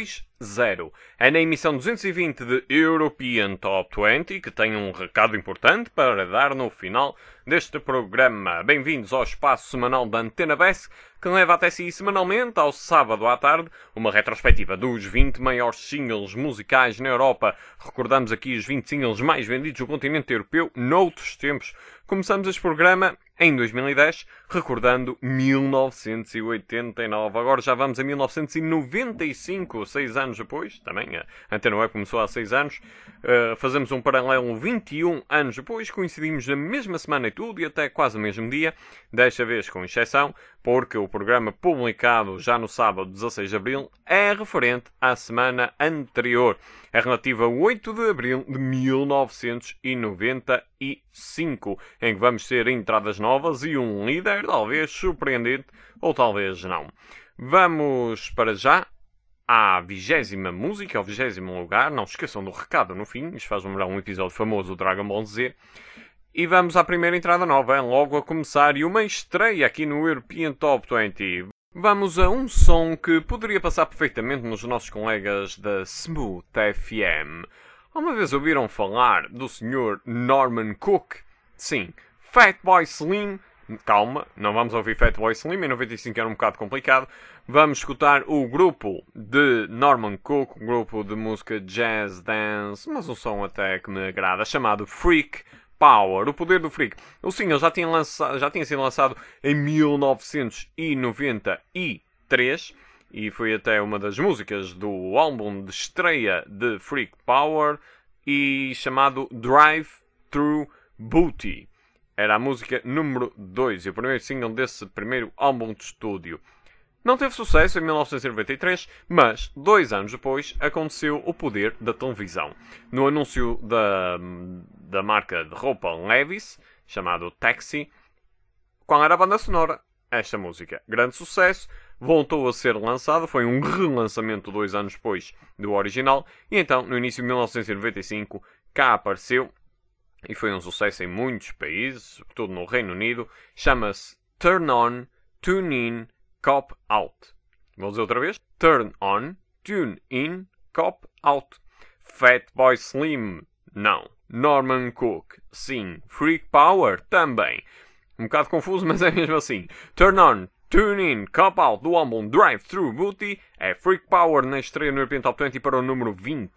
2-0. É na emissão 220 de European Top 20 que tenho um recado importante para dar no final deste programa. Bem-vindos ao espaço semanal da Antena BES, que leva até si semanalmente, ao sábado à tarde, uma retrospectiva dos 20 maiores singles musicais na Europa. Recordamos aqui os 20 singles mais vendidos no continente europeu noutros tempos. Começamos este programa em 2010, recordando 1989. Agora já vamos a 1995, 6 anos depois. Também a Antena Web começou há 6 anos. Fazemos um paralelo 21 anos depois. Coincidimos na mesma semana e tudo, e até quase o mesmo dia. Desta vez com exceção, porque o programa publicado já no sábado 16 de abril é referente à semana anterior. É relativo a 8 de abril de 1995, em que vamos ter entradas novas e um líder, talvez surpreendente ou talvez não. Vamos para já à 20ª música, ao 20º lugar. Não se esqueçam do recado no fim, isto faz lembrar um episódio famoso do Dragon Ball Z. E vamos à primeira entrada nova, logo a começar, e uma estreia aqui no European Top 20. Vamos a um som que poderia passar perfeitamente nos nossos colegas da Smooth FM. Alguma vez ouviram falar do Sr. Norman Cook? Sim, Fatboy Slim. Calma, não vamos ouvir Fatboy Slim, em 95 era um bocado complicado. Vamos escutar o grupo de Norman Cook, um grupo de música jazz, dance, mas um som até que me agrada, chamado Freak Power, o poder do freak. O single já tinha sido lançado em 1993 e foi até uma das músicas do álbum de estreia de Freak Power, e chamado Drive Through Booty. Era a música número 2 e o primeiro single desse primeiro álbum de estúdio. Não teve sucesso em 1993, mas 2 anos depois aconteceu o poder da televisão. No anúncio da marca de roupa Levi's, chamado Taxi, qual era a banda sonora? Esta música. Grande sucesso, voltou a ser lançado, foi um relançamento 2 anos depois do original, e então, no início de 1995, cá apareceu, e foi um sucesso em muitos países, sobretudo no Reino Unido. Chama-se Turn On, Tune In, Cop Out. Vou dizer outra vez. Turn On, Tune In, Cop Out. Fatboy Slim, não. Norman Cook, sim. Freak Power, também. Um bocado confuso, mas é mesmo assim. Turn On, Tune In, Cop Out, do álbum Drive Through Booty, é Freak Power na estreia no European Top 20 para o número 20.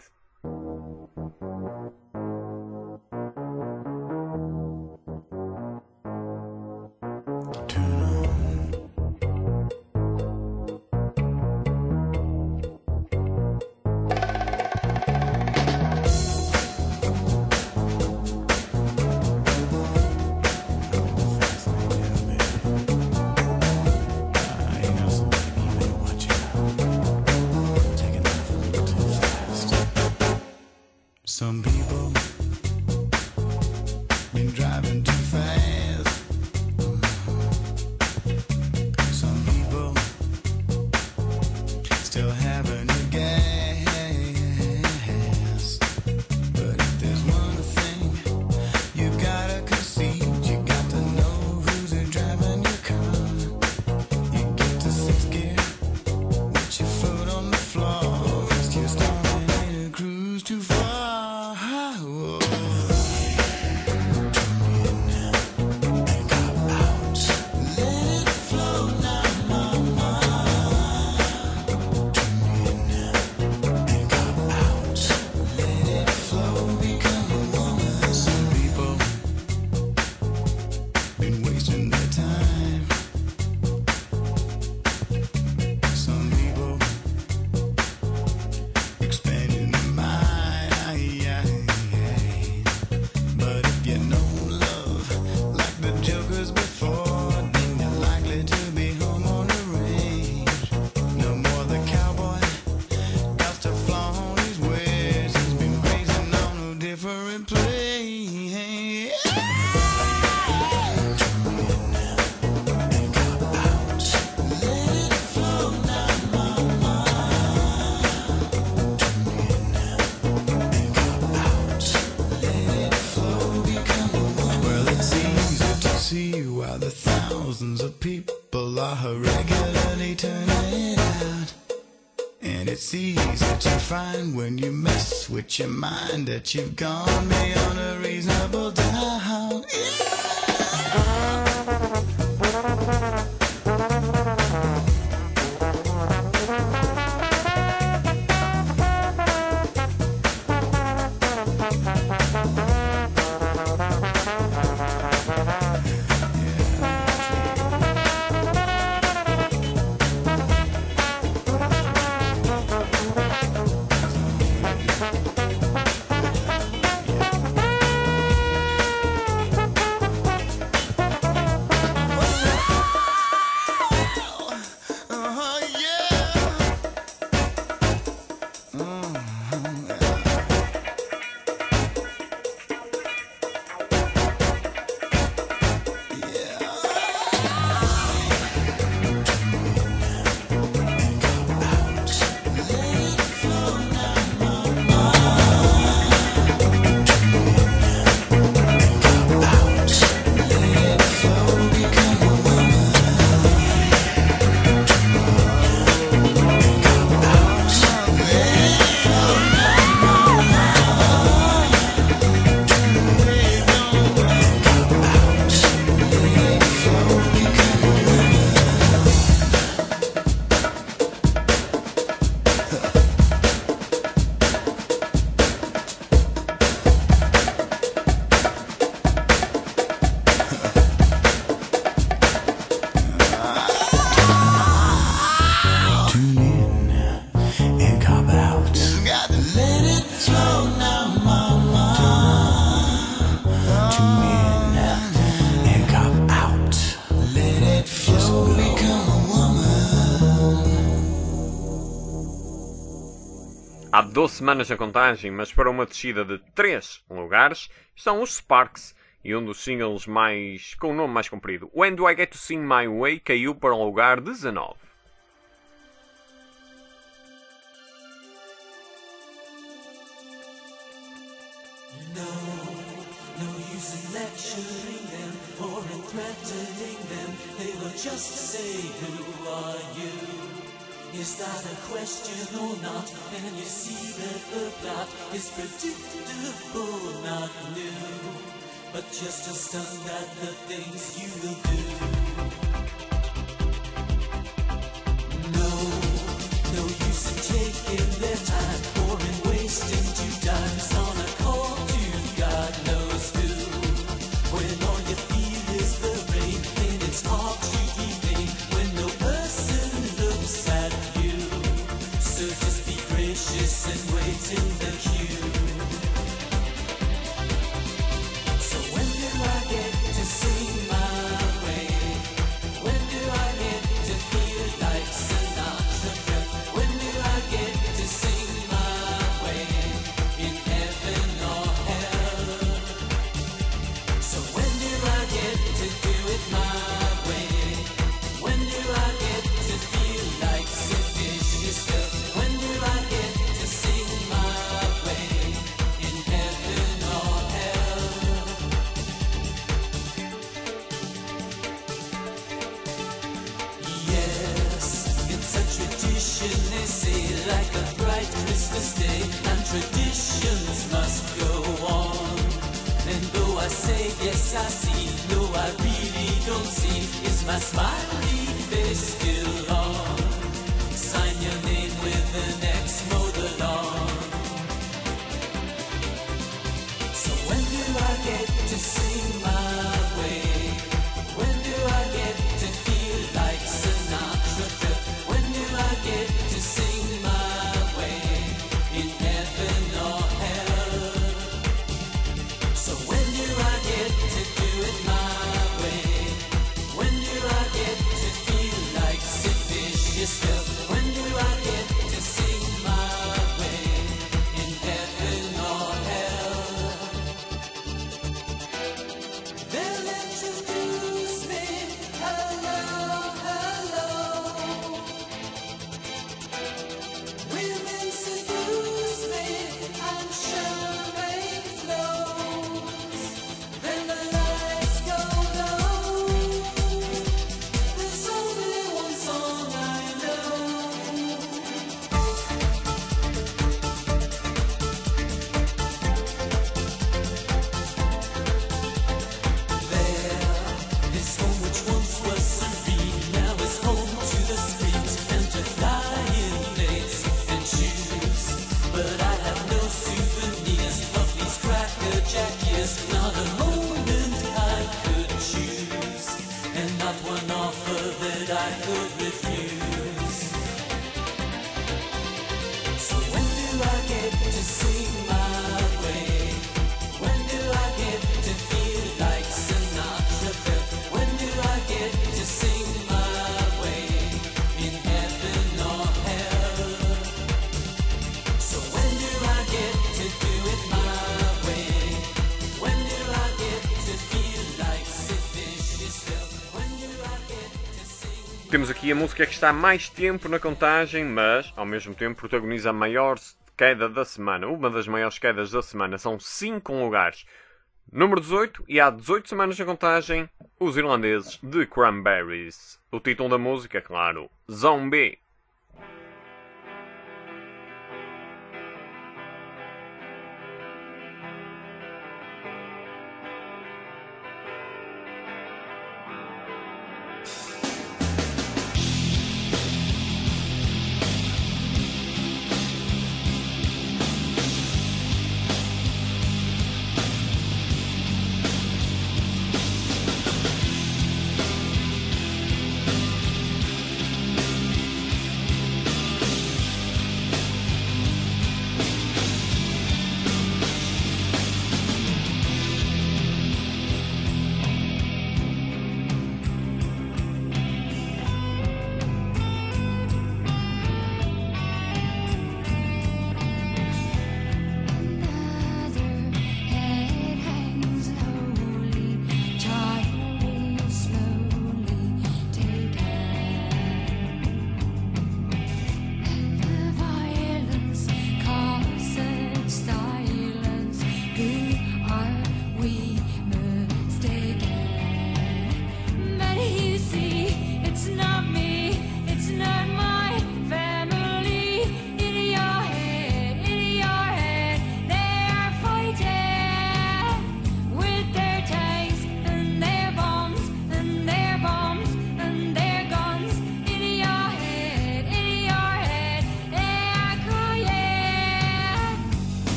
Some people been driving too fast. Some people still having a gas. But if there's one thing you gotta concede, you got to know who's driving your car. You get to sixth gear with your foot on the floor, 'cause you're starting in a cruise too far. Thousands of people are regularly turning out, and it's easy find when you mess with your mind that you've gone beyond a reasonable doubt. Há 12 semanas na contagem, mas para uma descida de 3 lugares, estão os Sparks e um dos singles com o nome mais comprido. When Do I Get to Sing My Way caiu para o lugar 19. No use in lecturing them or in threatening them. They will just say, who are you? Is that a question or not? And you see that the plot is predictable, not new, but just a stunt at the things you will do. No use in taking their time or in wasting 2 times on a call to God knows who. When all you feel is the rain and it's hard to evade when no person looks at you. So just be gracious and wait in the queue. So when do I get to sing my way? When do I get to feel like Sinatra? When do I get to sing my way in heaven or hell? So when do I get to do it my way? When do I get to feel like Sid Vicious stuff? When do I get to sing my way in heaven or hell? Yes, it's a tradition, they say, like a bright Christmas day, and traditions must go on. And though I say yes I see, no I really don't see, is my smiley face still on? Sign your name with an X, mow the lawn. So when do I get to sing my way? When do I get to feel like Sinatra? When do I get to sing my way in heaven or hell? So when do I get to do it my way? When do I get to feel like Sid Vicious stuff? When do I get to sing my way in heaven or hell? Jack, yes, not a moment I could choose, and not one offer that I could refuse. So when do I get to sing my way? When do I get to feel like Sinatra felt? When do I get to sing my way in heaven or hell? So when do I get to do it my way? When do I get to feel like Sid Vicious felt? When do I get to sing? Temos aqui a música que está há mais tempo na contagem, mas ao mesmo tempo protagoniza a maior queda da semana. Uma das maiores quedas da semana. São 5 lugares. Número 18, e há 18 semanas na contagem, os irlandeses de Cranberries. O título da música, é claro, Zombie. When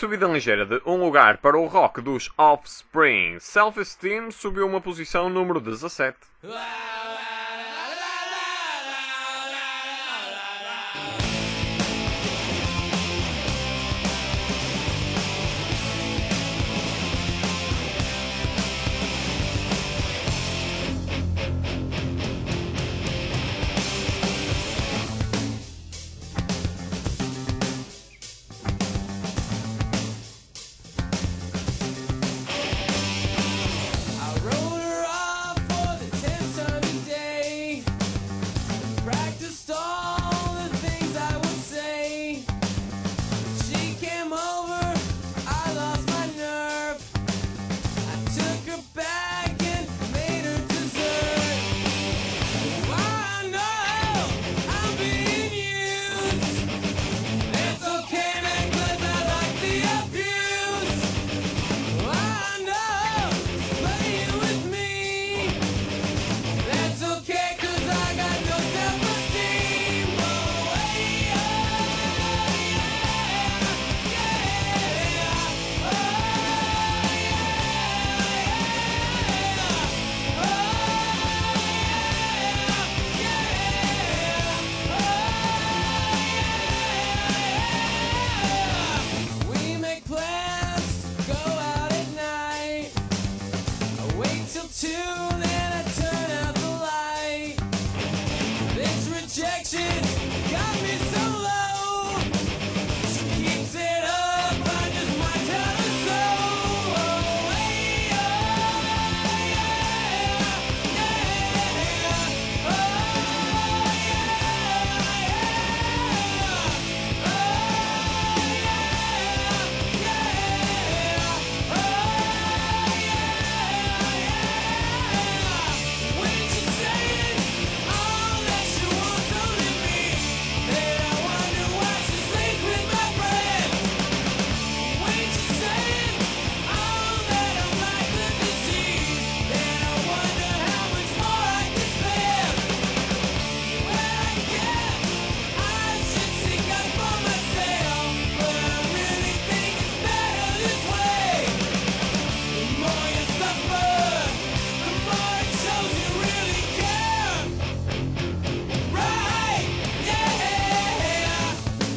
Subida ligeira de um lugar para o rock dos Offspring. Self-Esteem subiu uma posição número 17. I wrote her off for the 10th time today. Practiced all the things I would say. She came over, I lost my nerve. I took her back and made her dessert. I know I'm being used. It's okay, man, 'cause I like the abuse. I know, playing with me. That's okay, 'cause I got no self-esteem. Oh, hey, oh, yeah, yeah. Oh, we make plans, go out at night. I wait till 2, then I turn out the light. This rejection got me so low. She keeps it up, I just might tell her so. Oh, hey, oh, yeah, yeah. Oh, when she said all that she wants only me, then I wonder why she sleeps with my friend. When she said all that I'm likely to see, then I wonder how much more I can spend. Well, I guess I should seek out for myself, but I really think it's better this way. The more you suffer, the more it shows you really care. Right, yeah.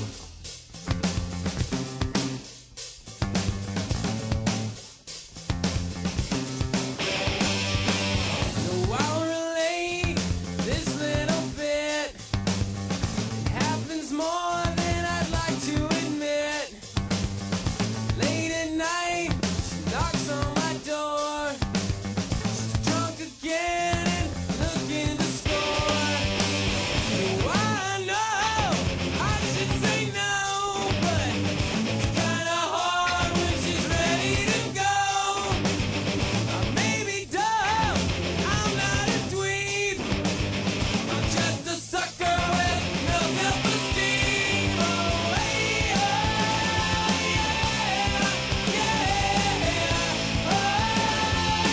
So I'll relate this little bit. It happens more than I'd like to admit. Late at night, she knocks on my door. She's drunk again and looking to score. So I know I should say no, but it's kinda hard when she's ready to go. I may be dumb, I'm not a dweeb. I'm just a sucker with no self-esteem. Oh, hey, oh, yeah, yeah. Oh,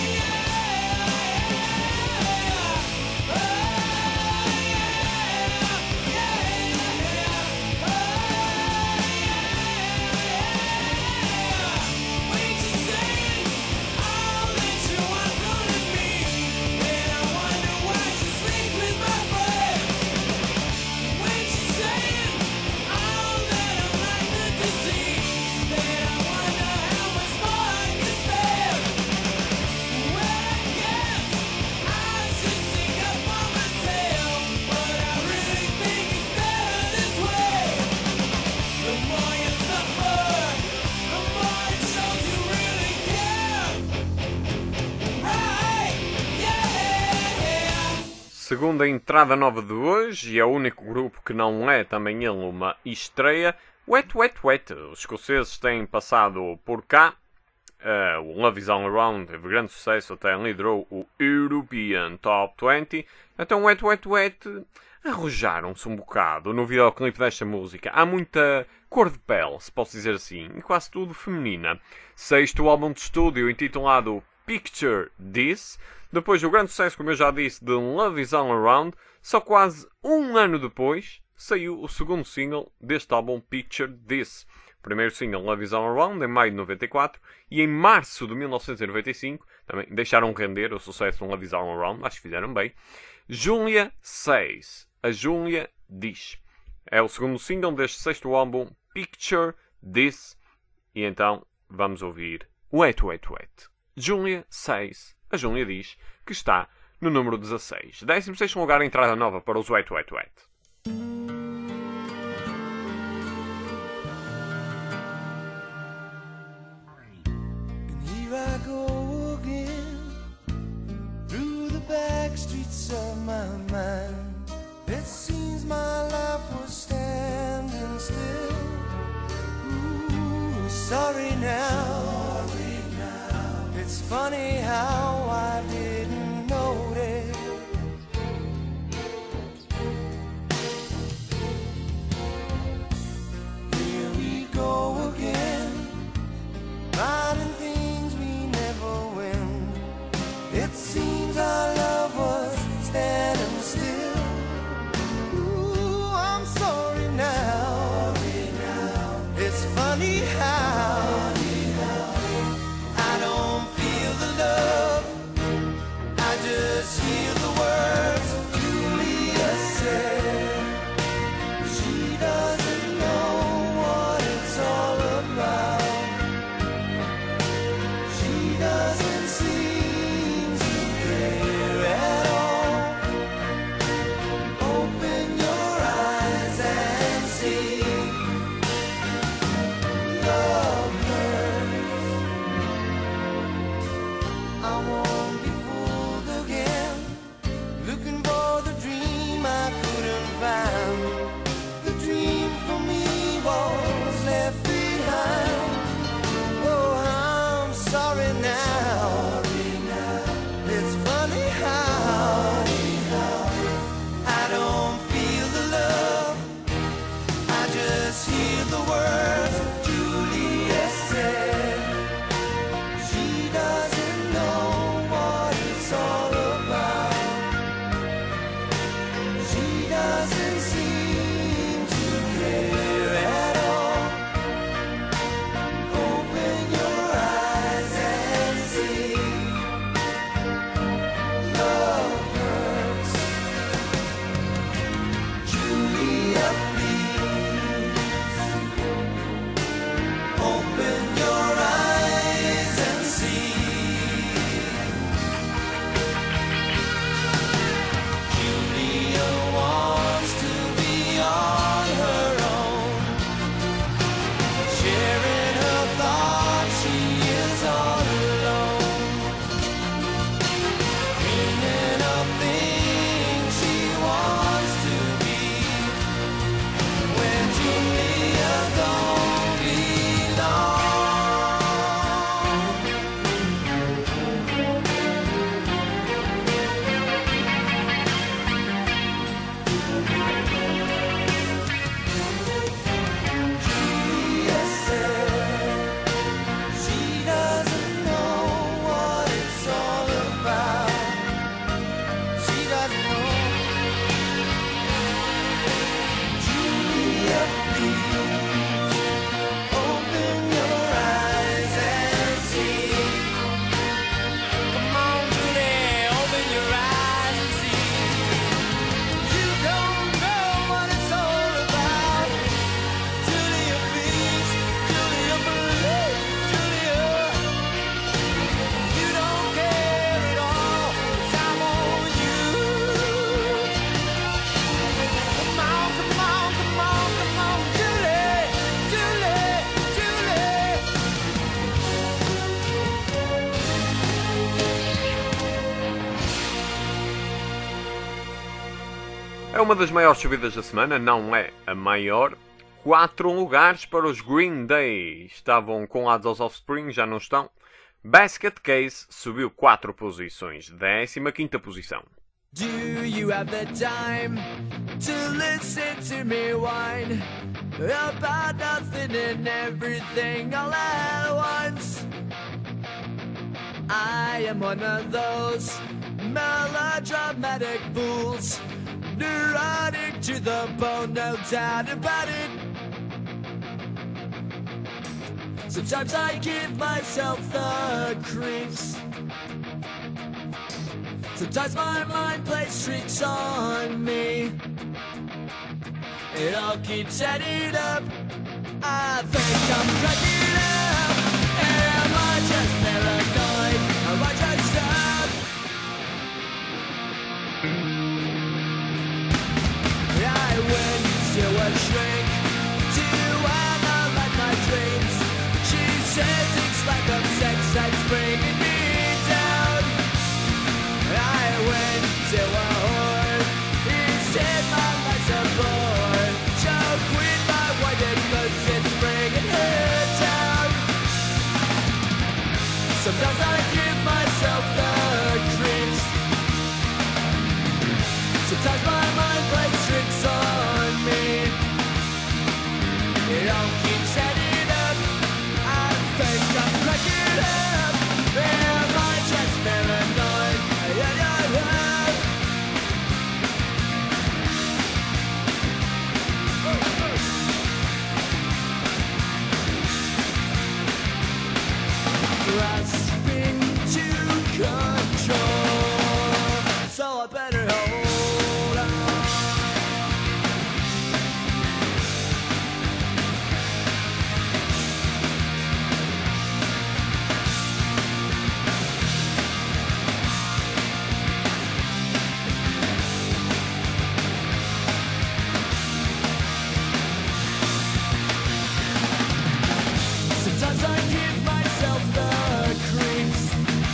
when she said all that she wants only me, then I wonder why she sleeps with my friends. When she said all that I'm likely to see, then I wonder how much more I can spend. Well, I guess I should seek out for myself, but I really think it's better this way. The more you suffer, the more it shows you really care. Right, yeah. Segunda entrada nova de hoje, e é o único grupo que não é também ele uma estreia. Wet, Wet, Wet. Os escoceses têm passado por cá. O Love Is All Around teve grande sucesso, até liderou o European Top 20. Então Wet, Wet, Wet arrojaram-se um bocado no videoclipe desta música. Há muita cor de pele, se posso dizer assim, e quase tudo feminina. Sexto álbum de estúdio intitulado Picture This. Depois do grande sucesso, como eu já disse, de Love Is All Around, só quase um ano depois saiu o segundo single deste álbum Picture This. Primeiro single Love Is All Around, em maio de 94, e em março de 1995, também deixaram render o sucesso Love Is All Around, acho que fizeram bem, Julia Says, a Julia diz. É o segundo single deste sexto álbum, Picture This, e então vamos ouvir Wait, Wait, Wait. Julia Says, a Julia diz, que está no número 16. 16º lugar, entrada nova para os Wait, Wait, Wait. And here I go again, through the back streets of my mind. It seems my life was standing still. Ooh, sorry now. It's funny how I didn't notice. Here we go again, finding things we never win. It seems our love was standing still. Ooh, I'm sorry now. It's funny how I don't feel the love, I just hear the words Julia said. She doesn't know what it's all about. She doesn't seem to care at all. Open your eyes and see. Love hurts. I won't be fooled again, looking for the dream I couldn't find. The dream for me was left behind. Oh, I'm sorry now. It's funny how I don't feel the love, I just hear the words Julia said. She doesn't know what it's all about. She doesn't seem to care at all. Open your eyes and see. Love hurts. Julia, please. Open your eyes and see. Julia wants to be on her own, sharing her thoughts. She is all alone, dreaming of things she wants to be. When Julia don't belong. Julia said she doesn't know what it's all about. She doesn't know. Julia, please, open your eyes and see. Come on, Julie, open your eyes and see. You don't know what it's all about. Julia, please, Julia, please, Julia. You don't care at all, 'cause I'm on you. Come on, come on, come on, come on, Julie, Julie, Julie. É uma das maiores subidas da semana, não é a maior. 4 lugares para os Green Day. Estavam colados aos Offspring, já não estão. Basket Case subiu 4 posições. 15ª posição. Do you have the time to listen to me whine about nothing and everything all at once? I am one of those melodramatic fools, neurotic to the bone, no doubt about it. Sometimes I give myself the creeps. Sometimes my mind plays tricks on me. It all keeps adding up. I think I'm cracking up. Am I just paranoid? Am I just up? I went to a shrink to analyze my dreams. She says it's lack of sex that's bringing me down. I went to a whore. He said my life's a bore. So quit my wife because it's bringing her down. Sometimes I give myself the creeps. Sometimes my mind plays tricks on me. It all keeps adding up. I think I'm cracking up. Am I just paranoid? Grasping to control, so I better hold on. Sometimes I give myself the creeps.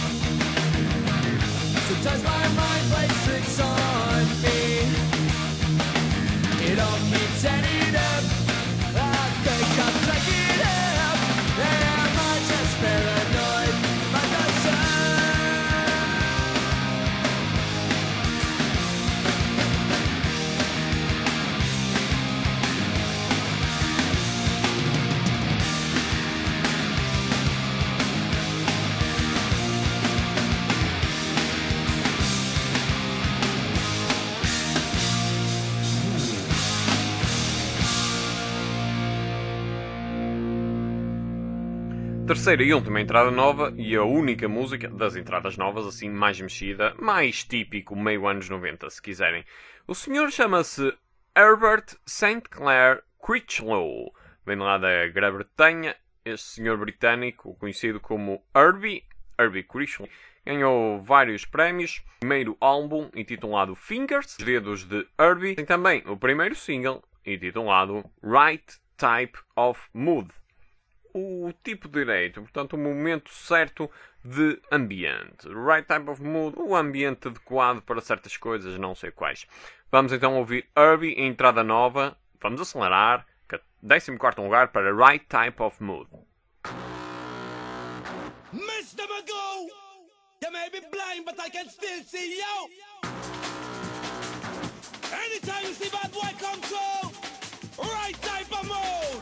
Sometimes my mind plays tricks on me. It all keeps adding up. I think I'm cracking up. Am I just paranoid? Am I just Terceira e última entrada nova e a única música das entradas novas, assim mais mexida, mais típico meio anos 90, se quiserem. O senhor chama-se Herbert St. Clair Critchlow. Vem lá da Grã-Bretanha. Este senhor britânico, conhecido como Herbie Critchlow, ganhou vários prémios. O primeiro álbum, intitulado Fingers, Os Dedos de Herbie. Tem também o primeiro single, intitulado Right Type of Mood. O tipo direito, portanto, o momento certo de ambiente. Right type of mood, o ambiente adequado para certas coisas, não sei quais. Vamos então ouvir Herbie em entrada nova. Vamos acelerar. 14º lugar para Right Type of Mood. Mr. Magoo, you may be blind, but I can still see you. Anytime you see bad boy come through, right type of mode.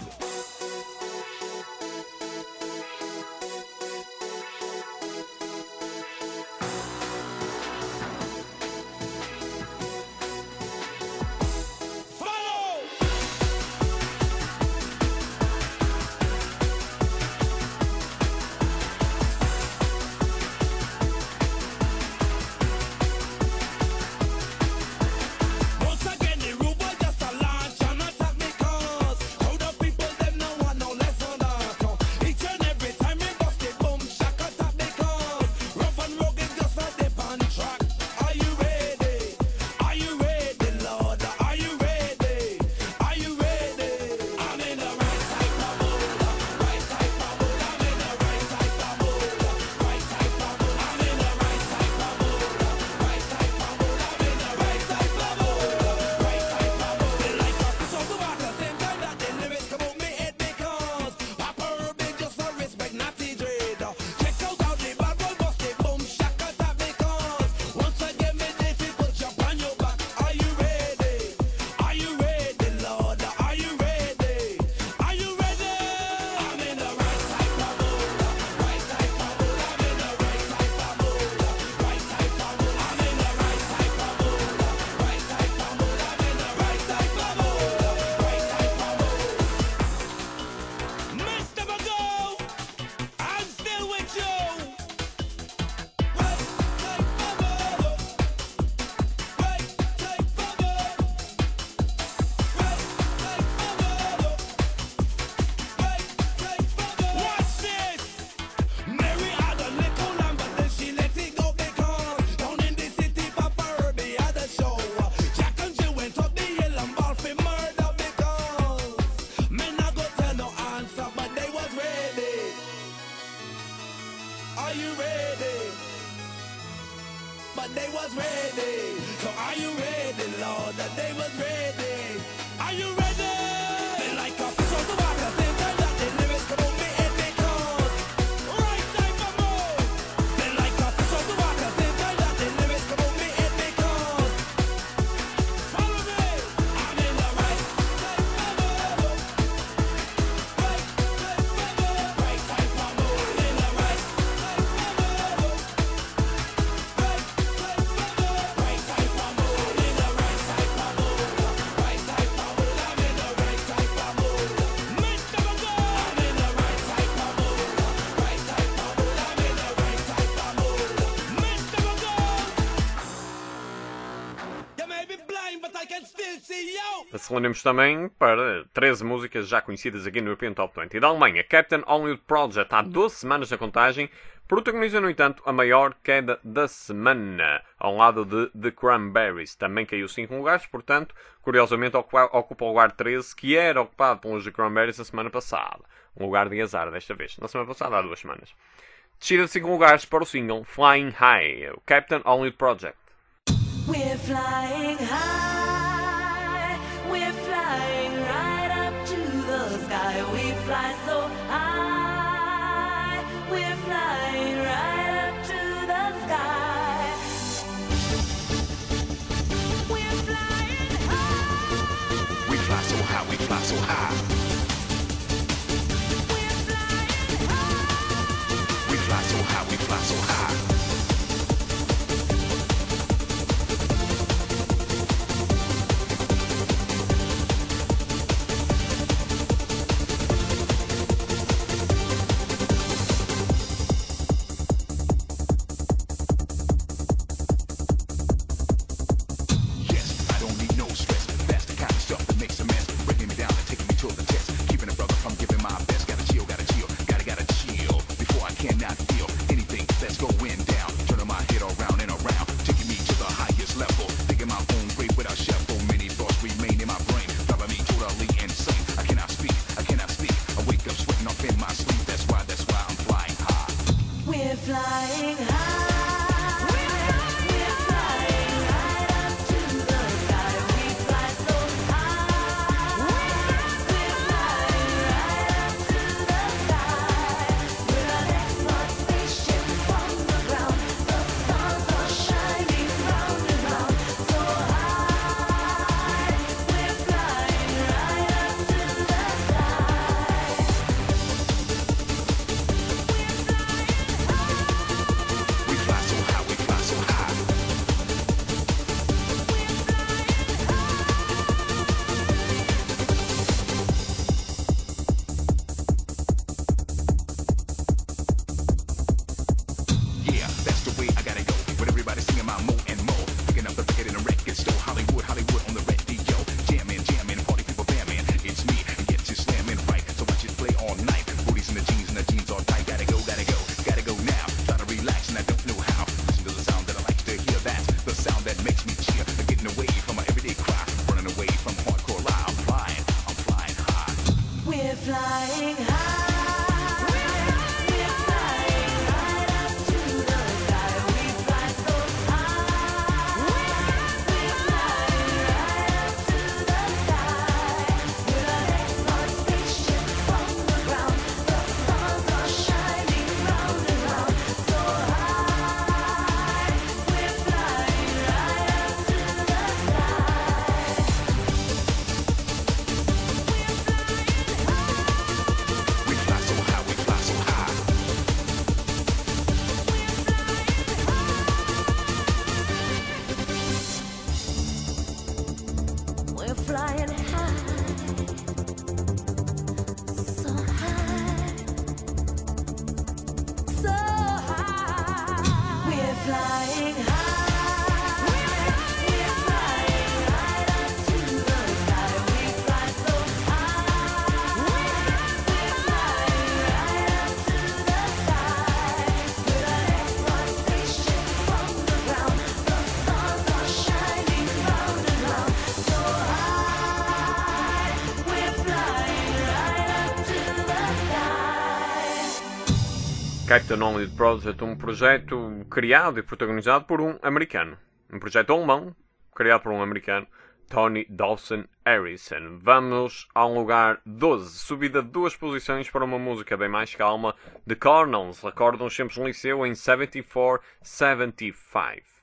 Follow. Once again, the rude boy just a lie. you ready? But they was ready. So are you ready, Lord? That they was ready. Are you ready? They like a fish on the water. They turn that the lyrics come on me and they cause. Right time for more. They like a fish on the water. They turn that the lyrics come on me and they cause. Follow me. I'm in the right time for more. Right time for more. Right time for more. I'm in the right time for more. Right time for more. Right time for more. I'm in the right time for more. Right time for more. I'm in the right time for more. Mr. Magoo. I'm in the right time for more. Right time for more. I'm in the right time for more. Mr. Magoo. You may be blind, but I can still see you. Aceleremos também para 13 músicas já conhecidas aqui no European Top 20. Da Alemanha, Captain Hollywood Project, há 12 semanas na contagem, protagoniza, no entanto, a maior queda da semana, ao lado de The Cranberries. Também caiu 5 lugares, portanto, curiosamente ocupa o lugar 13, que era ocupado pelos The Cranberries a semana passada. Um lugar de azar desta vez. Na semana passada, há 2 semanas. Descida de 5 lugares para o single Flying High, o Captain Hollywood Project. We're flying high, we're flying right up to the sky. We fly so high, we're flying right up to the sky. We're flying high, We fly so high, we fly so high. we're flying high. We fly so high, we fly so high. Yes, I don't need no stress. That's the kind of stuff that makes a mess. Breaking me down and taking me to the test. Keeping a brother from giving my best. Gotta chill, gotta chill before I cannot feel anything that's going down. Turning my head around and around, taking me to the highest level. Thinking my own grave without shuffle. Many thoughts remain in my brain, driving me totally insane. I cannot speak, I cannot speak. I wake up sweating off in my sleep. That's why I'm flying high. We're flying high. We're flying right up to the sky. We fly so high. We're flying right up to the sky. We're an export spaceship from the ground. The stars are shining round and round. So high. We're flying right up to the sky. We fly so high, we fly so high. Yeah, that's the way I gotta go. With everybody singing my mo and mo. Picking up the record in a record store. Hollywood, Hollywood on the radio. Jamming, jamming, party people bamming. It's me, and get to slamming right. So I should play all night. Booties in the jeans all tight. Gotta go, gotta go now. Try to relax and I don't know how. Listen to the sound that I like to hear. That's the sound that makes me cheer. Getting away from my everyday cry. Running away from hardcore lie. I'm flying high. We're flying high. We're flying right up to the sky. We fly so high. We're flying right up to the sky. We're an export spaceship from the ground. The stars are shining round and round. So high. We're flying right up to the sky. We fly so high, we fly so high. We're flying high, so high, so high. We're flying high. We're flying right up to the sky. We fly so high. We're flying right up to the sky. We're an export spaceship from the ground. The stars are shining round and round. So high, we're flying right up to the sky. Captain Only Project, um projeto criado e protagonizado por um americano. Um projeto alemão, criado por um americano, Tony Dawson Harrison. Vamos ao lugar 12, subida de 2 posições para uma música bem mais calma, The Cornels, recordam os tempos no liceu em 74-75.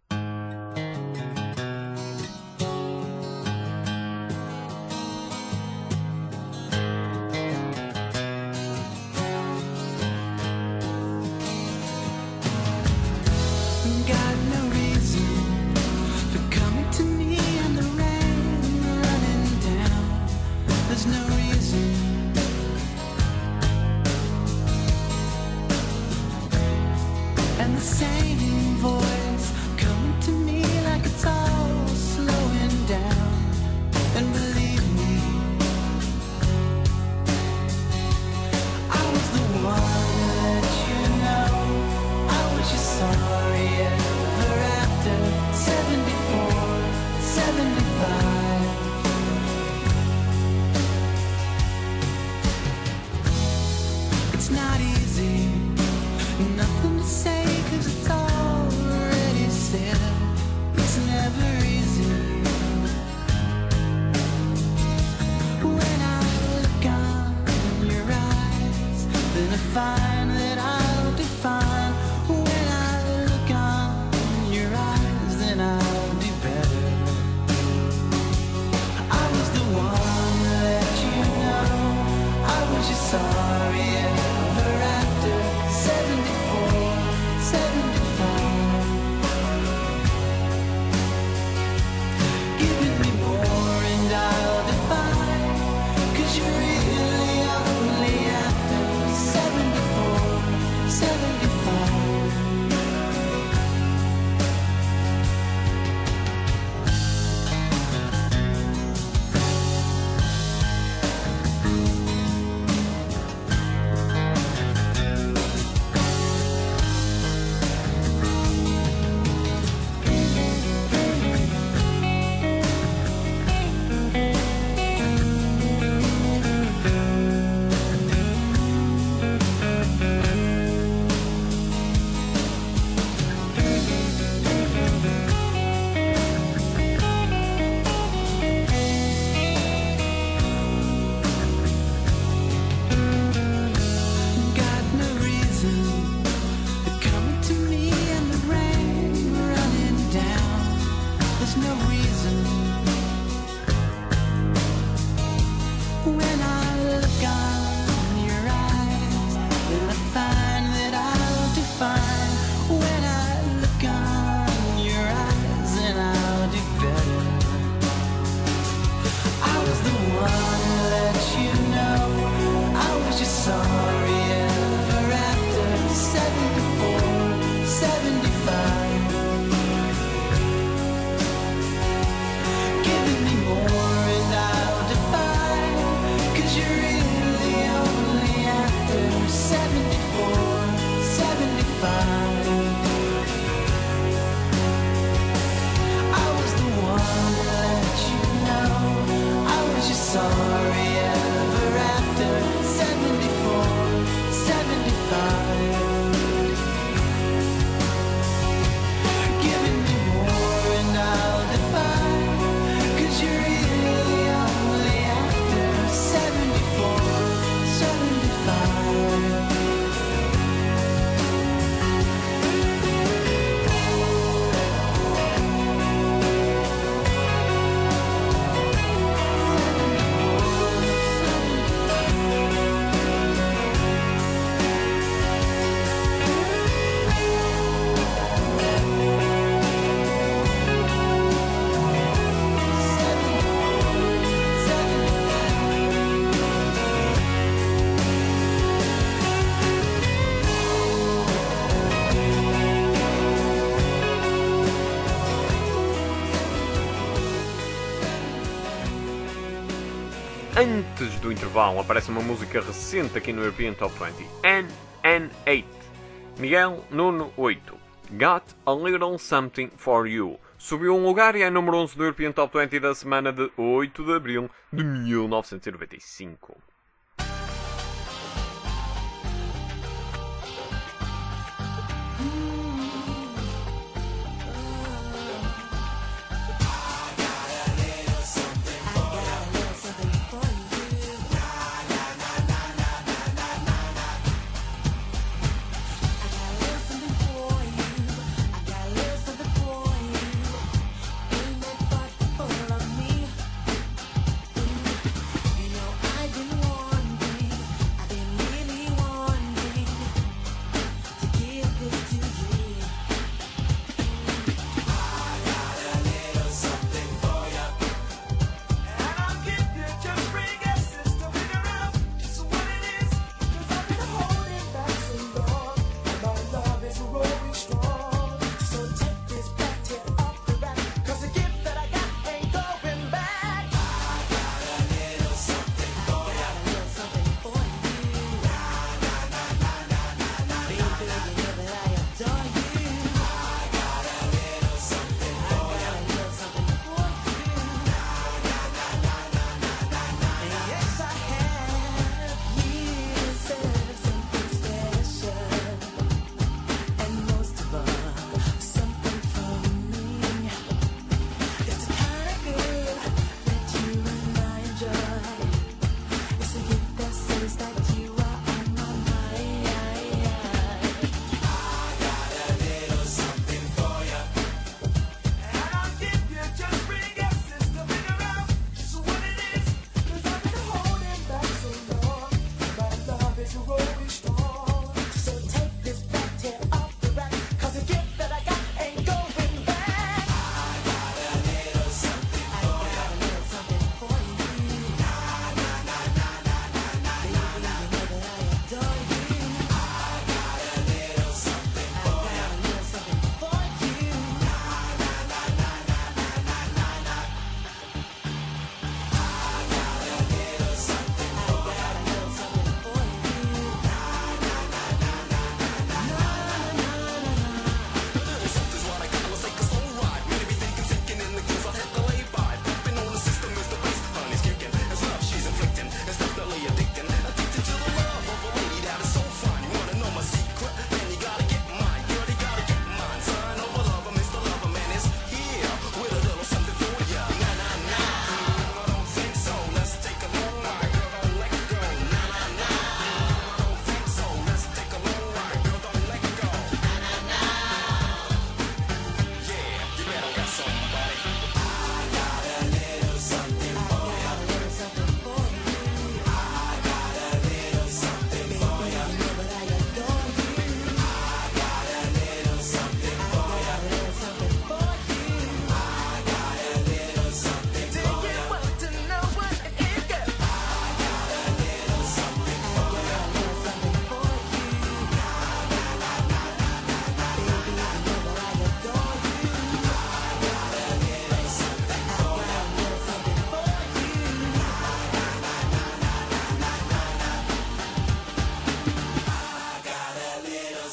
Got no reason for coming to me in the rain running down. There's no reason. And the same voice coming to me like it's all slowing down. And believe me, I was the one that you know. I was just sorry ever after 74, 75. It's not easy, nothing to say 'cause it's already said. It's never easy. When I look on your eyes, then I find that I'll define. When I look on your eyes, then I'll do better. I was the one that you know. I was just sorry ever after 74, 75. Giving me more and I'll define. 'Cause you're really only after 74, 75. Got no reason for coming to me in the rain running down. There's no reason. When I look on your eyes, then I find that I'll define. When I look on your eyes, then I'll do better. I was the one that you know. I was just sorry ever after 74, 75. Giving me more and I'll define. 'Cause you're really only after 74, 75. I was the one that you know. I was just sorry ever after 74, 75. Giving me more and I'll define. 'Cause you're really only after 74, 75. Antes do intervalo aparece uma música recente aqui no European Top 20. NN8. Miguel Nuno 8. Got a Little Something For You. Subiu um lugar e é número 11 do European Top 20 da semana de 8 de abril de 1995.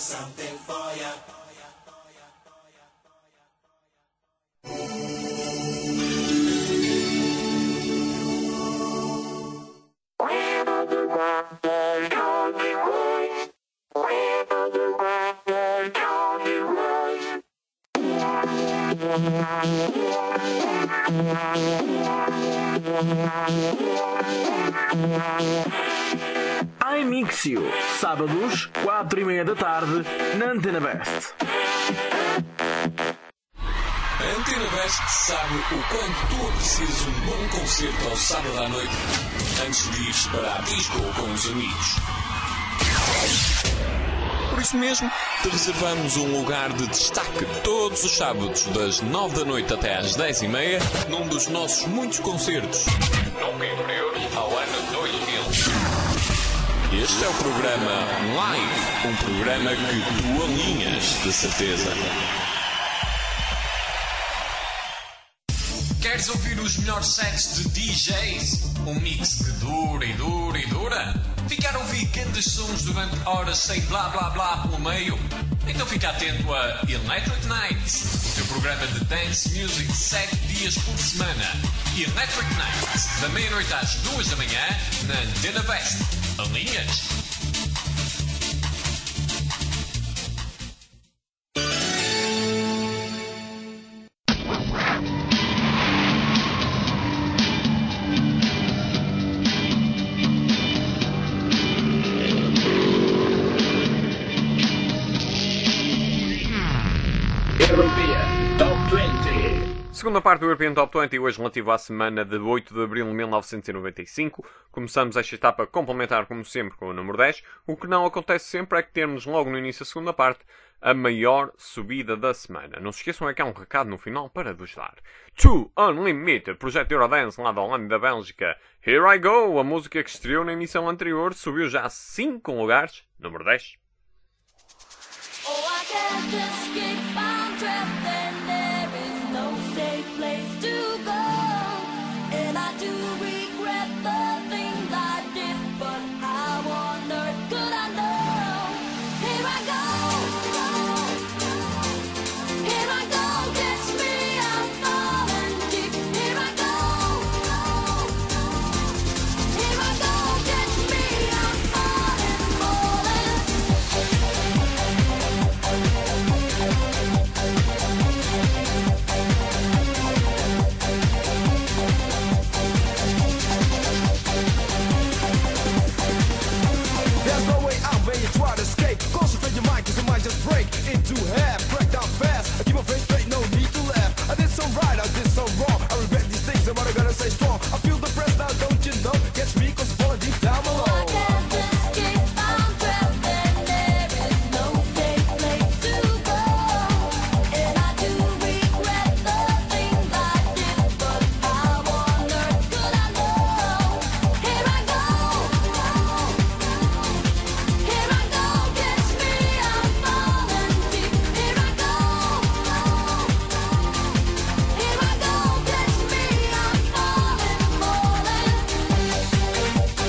something for ya. iMixio, sábados, 4:30 da tarde, na Antena Best. A Antena Best sabe o quanto tu aprecias um bom concerto ao sábado à noite antes de ires para a disco com os amigos. Por isso mesmo, te reservamos um lugar de destaque todos os sábados das 9 da noite até às 10:30 num dos nossos muitos concertos. Nunca inferiores ao ano 2000. Este é o programa Live, um programa que tu alinhas, de certeza. Queres ouvir os melhores sets de DJs? Um mix que dura e dura e dura? Ficar a ouvir grandes sons durante horas sem blá blá blá pelo meio? Então fica atento a Electric Nights, o teu programa de dance music 7 dias por semana. Electric Nights, da meia-noite às 2 da manhã, na Antena Best. Alinhas? Segunda parte do European Top 20, hoje relativo à semana de 8 de abril de 1995. Começamos esta etapa complementar, como sempre, com o número 10. O que não acontece sempre é que temos logo no início da segunda parte a maior subida da semana. Não se esqueçam, é que há um recado no final para vos dar. To Unlimited, projeto Eurodance lá da Holanda e da Bélgica. Here I Go, a música que estreou na emissão anterior, subiu já 5 lugares, número 10. Oh, I can't escape, I'm trapped and there is no safe place to go. And I do regret the things I did, but how on earth could I know? Here I go. Here I go, catch me, I'm falling deep. Here I go. Here I go, catch me, I'm falling, falling. There's no way out when you try to escape. Concentrate your mind, cause it might just break into half. Break down fast. I keep my face straight, no need to laugh. I did some right, I did some wrong. I regret these things, and what I gotta say strong. I feel the press now, don't you know? Catch me, cause I'm falling deep down below. I can't escape, I'm trapped and there is no safe place to go. And I do regret the things I did, but how on earth could I know? Here I go. Here I go, catch me, I'm falling deep. Here I go. Here I go, catch me, I'm falling, falling.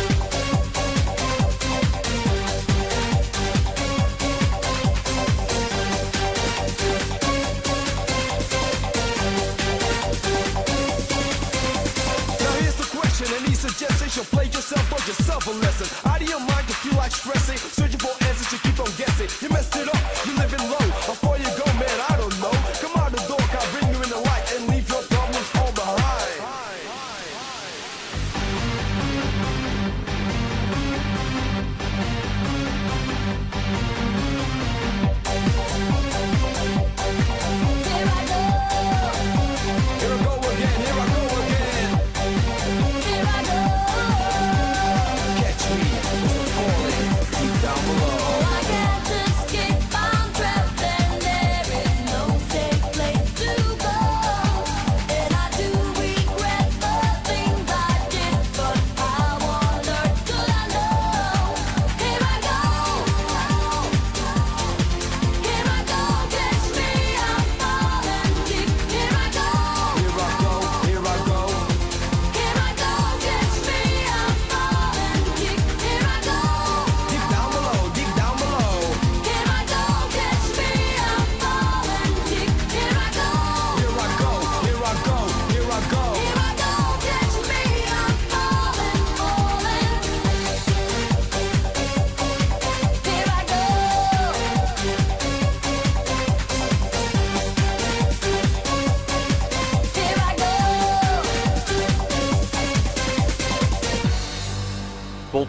Now here's the question, any suggestions? You'll play yourself or yourself a lesson. Out of your mind to feel like stressing, searching for answers, you keep on guessing. You messed it up, you living low. Before you go, man, I don't know. Come out the door, I'll bring you in the light and leave your problems all behind. Here I go. Here I go again, here I go again. Here I go. Catch me, cause I'm falling deep down below. Oh, I can't escape, I'm trapped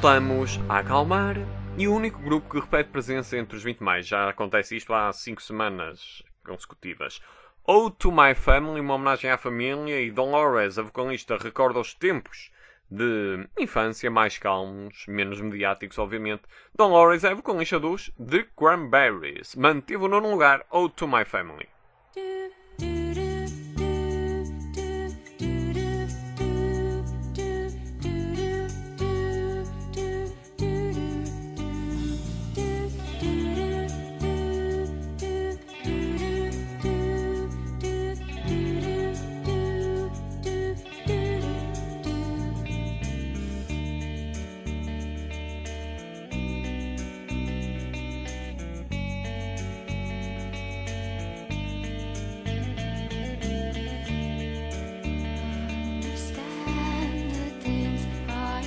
voltamos a acalmar e o único grupo que repete presença entre os 20 mais. Já acontece isto há 5 semanas consecutivas. Ode to My Family, uma homenagem à família, e Dolores, a vocalista, recorda os tempos de infância mais calmos, menos mediáticos, obviamente. Dolores é a vocalista dos The Cranberries. Manteve o nono lugar, Ode to My Family. Understand the things I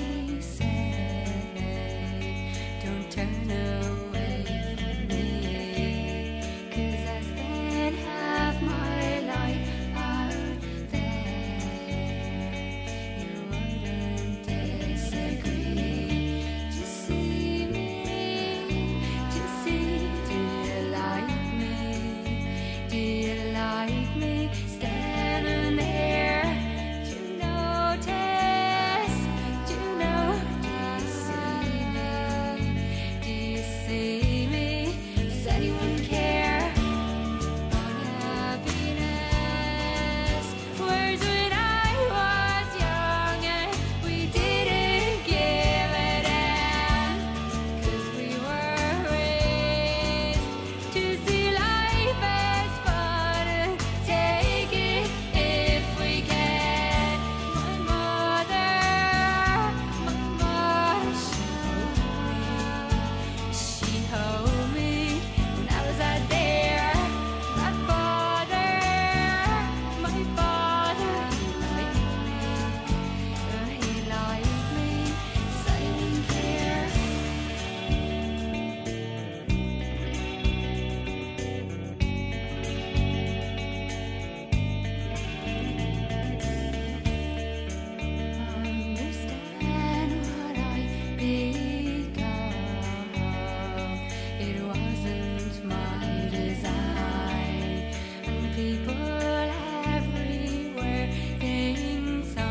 say. Don't turn away from me. 'Cause I spent half my life out there. You wouldn't disagree. Just see me. Just see. Do you like me? Do you like me? Standing there. Do you notice? Do you know? Do you see me? Do you see me? Does anyone care about happiness? Words when I was young and we didn't give a damn. 'Cause we were raised to see life as fun and take it if we can. My mother she held me when I was out there. My father, he liked me, so I didn't care. Understand what I become. It wasn't my design, and people everywhere think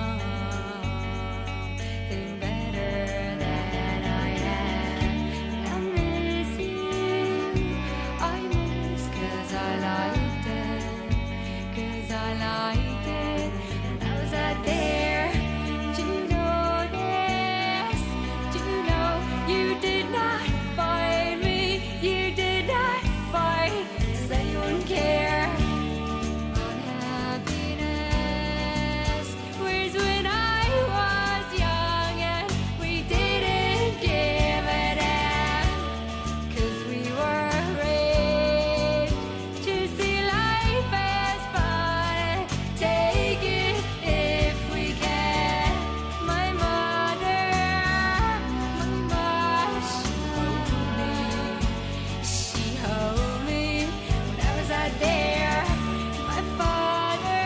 something better than I am. But I miss you, I miss 'cause I liked it, 'cause I liked it when I was out there. Do you know this? Do you know you did not find me? You did not find. Does anyone care about happiness? Whereas when I was young and we didn't give a damn. 'Cause we were raised to see life as fun and take it if we can. My mother she held me when I was out there. My father,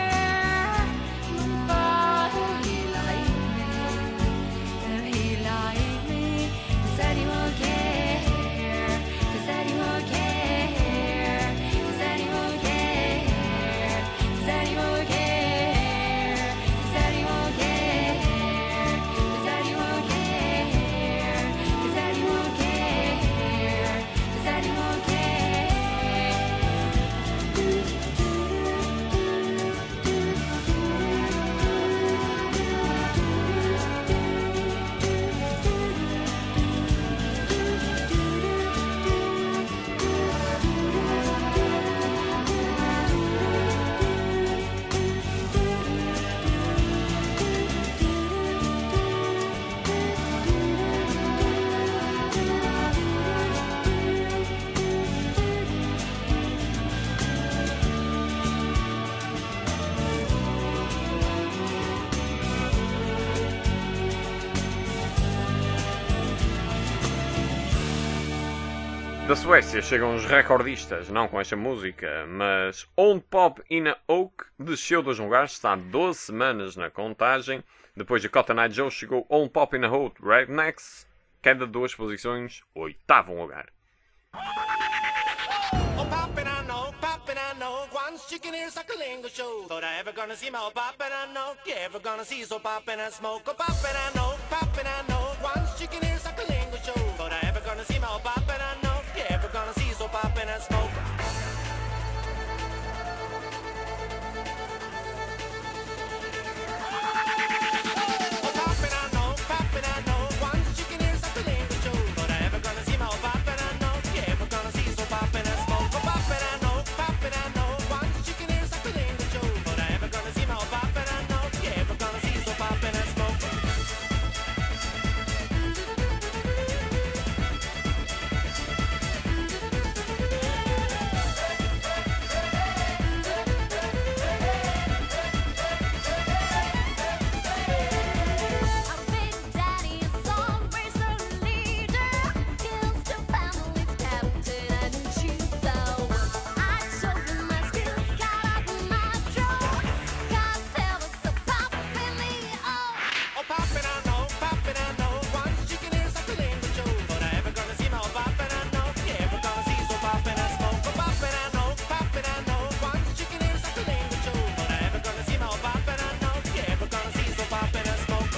he liked me. He liked me. Does anyone care? Does anyone care? Does anyone care? Does anyone care? Does anyone care? Does anyone care? Does anyone care? Does anyone Da Suécia chegam os recordistas, não com esta música, mas Old Pop in a Oak desceu 2 lugares, está há 12 semanas na contagem. Depois de Cotton Eye Joe chegou Old Pop in a Oak Rednecks queda de 2 posições, 8º lugar. Oh, poppin', I know, one chicken ear suckling show. Thought I ever gonna see my poppin', I know, you ever gonna see so poppin' and smoke. Oh, poppin', I know, one chicken ear suckling show. Thought I ever gonna see my poppin', I know, you ever gonna see so poppin' and smoke. Oh, poppin', I know, one chicken ear suckling show. Thought I ever gonna see my poppin', I know, you ever gonna see so poppin' and smoke. Oh, poppin', I know, one chicken ear suckling show. Thought I ever gonna see my poppin', I know, you ever gonna see so poppin' and smoke. A big daddy, a song racer leader, kills two families, captain and chief. So I showed him my skills, got out my draw, 'cause there was so pop in me. Oh, poppin', I know, one chicken ear suckling show. Thought I ever gonna see my poppin', I know, you ever gonna see so poppin' and smoke. Oh, poppin', I know, one chicken ear suckling show. Thought I ever gonna see my poppin', I know, you ever gonna see so poppin' and smoke.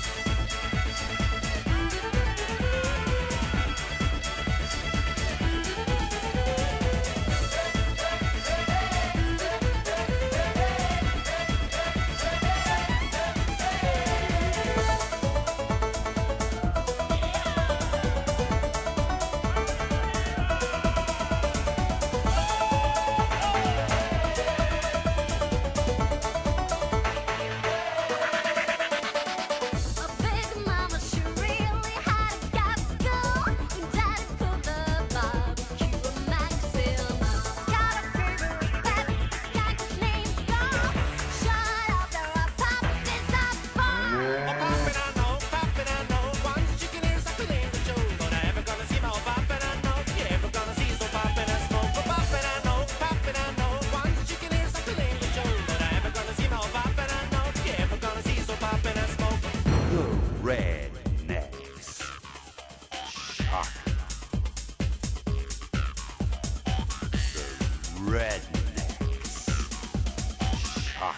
A big mama, she really had a gas go. Daddy put the barbecue in Maxim. Got a favorite pet, got his name's Bob. Shut up, there are pop this up Oh, poppin', I know, one chicken ear suckling show. Thought I ever gonna see my poppin', I know, you ever gonna see so poppin' and smoke. Oh, poppin', I know, one chicken ear suckling show. Thought I ever gonna see my poppin', I know, you ever gonna see so poppin' and smoke. Rednecks. Shock. The rednecks. Shock.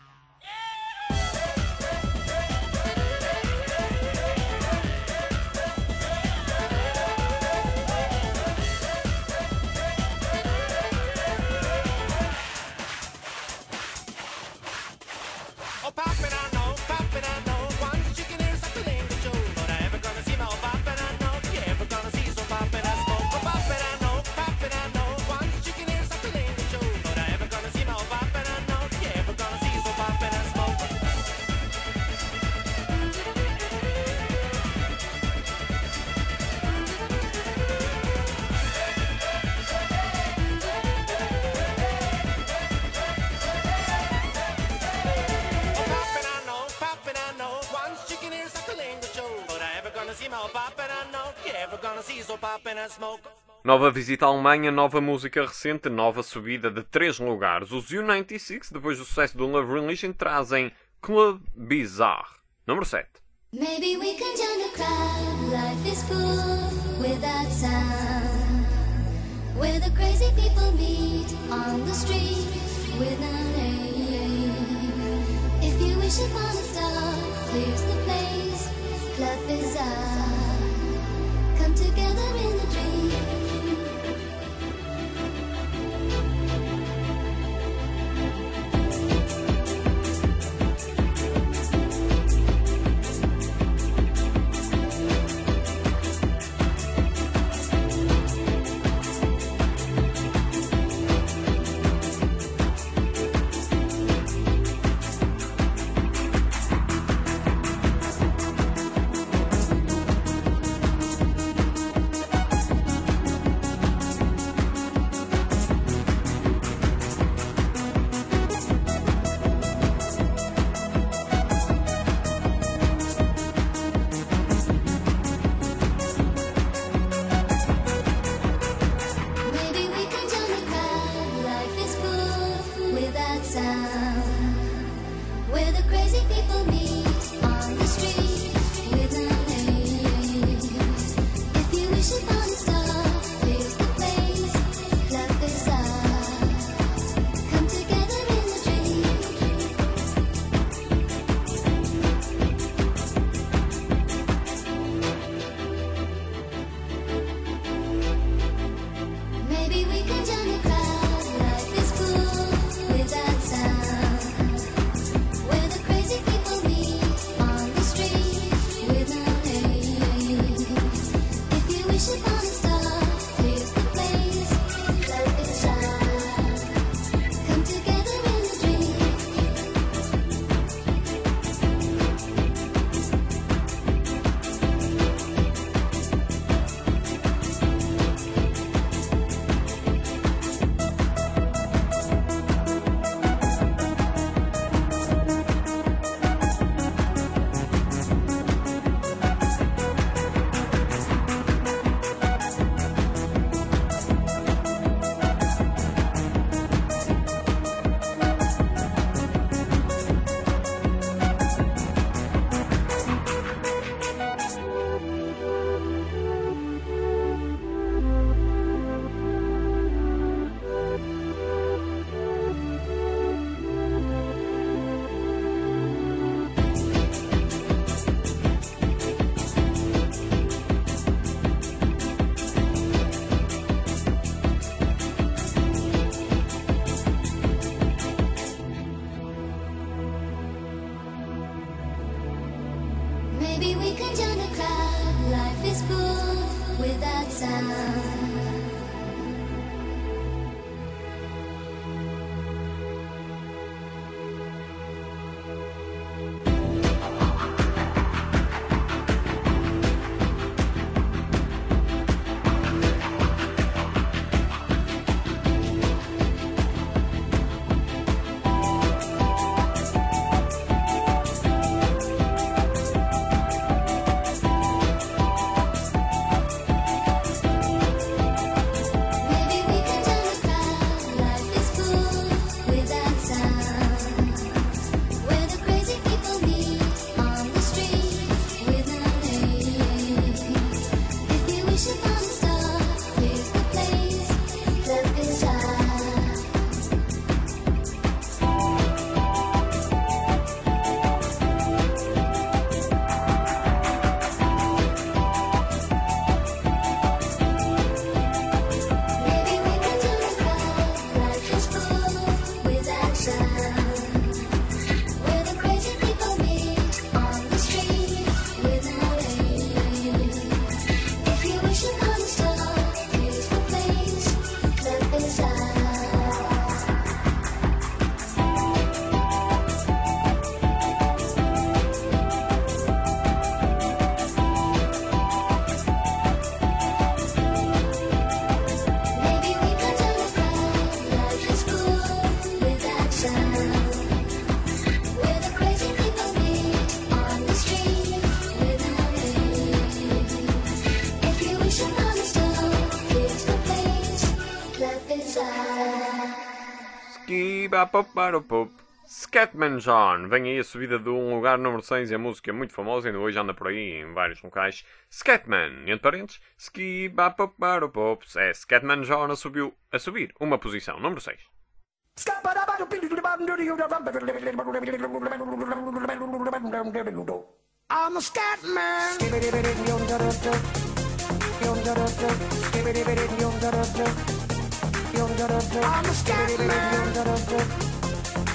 Oh, poppin', I know, one chicken ear suckling show. Thought I ever gonna see my poppin', I know, you ever gonna see so poppin' and smoke. Oh, poppin', I know, one chicken ear suckling show. Thought I ever gonna see my poppin', I know, you ever gonna see so poppin' and smoke. Oh, poppin', I know, one chicken ear suckling show. Thought I ever gonna see my poppin', I know, you ever gonna see so poppin' and smoke. Nova visita à Alemanha, nova música recente, nova subida de 3 lugares. Os U96, depois do sucesso do Love Religion, trazem Club Bizarre, número 7. Maybe we can join the crowd. Life is cool without sound. Where the crazy people meet on the street without aim. If you wish upon a star, here's the place. Club Bizarre. Come together in a dream. can join the crowd. Life is cool without sound. Where the crazy people meet on the street with no name. If you wish upon a star, here's the place. Life is sound. Come together in the street. Maybe we can join the crowd. Life is cool without sound. Maybe we can join the crowd. Life is cool without sound. Where the crazy people meet on the street with no name. If you wish upon a star, here's the place. Step inside. Maybe we can join the crowd. Life is cool without sound. Where the crazy people meet on the street with no name. If you wish upon a star, here's the place. Step inside. Maybe we can join the crowd. Life is cool without sound. Where the crazy people meet on the street with no name. If you wish upon a star, here's the place. Life inside. Ski-ba-pop-ba-do-pop. Scatman John, vem aí a subida de um lugar número 6 e a música é muito famosa, ainda hoje anda por aí em vários locais. Scatman, entre parênteses, Ski-ba-pop-ba-do-pop. É Scatman John a subir uma posição, número 6. I'm a scat man. I'm a scat man.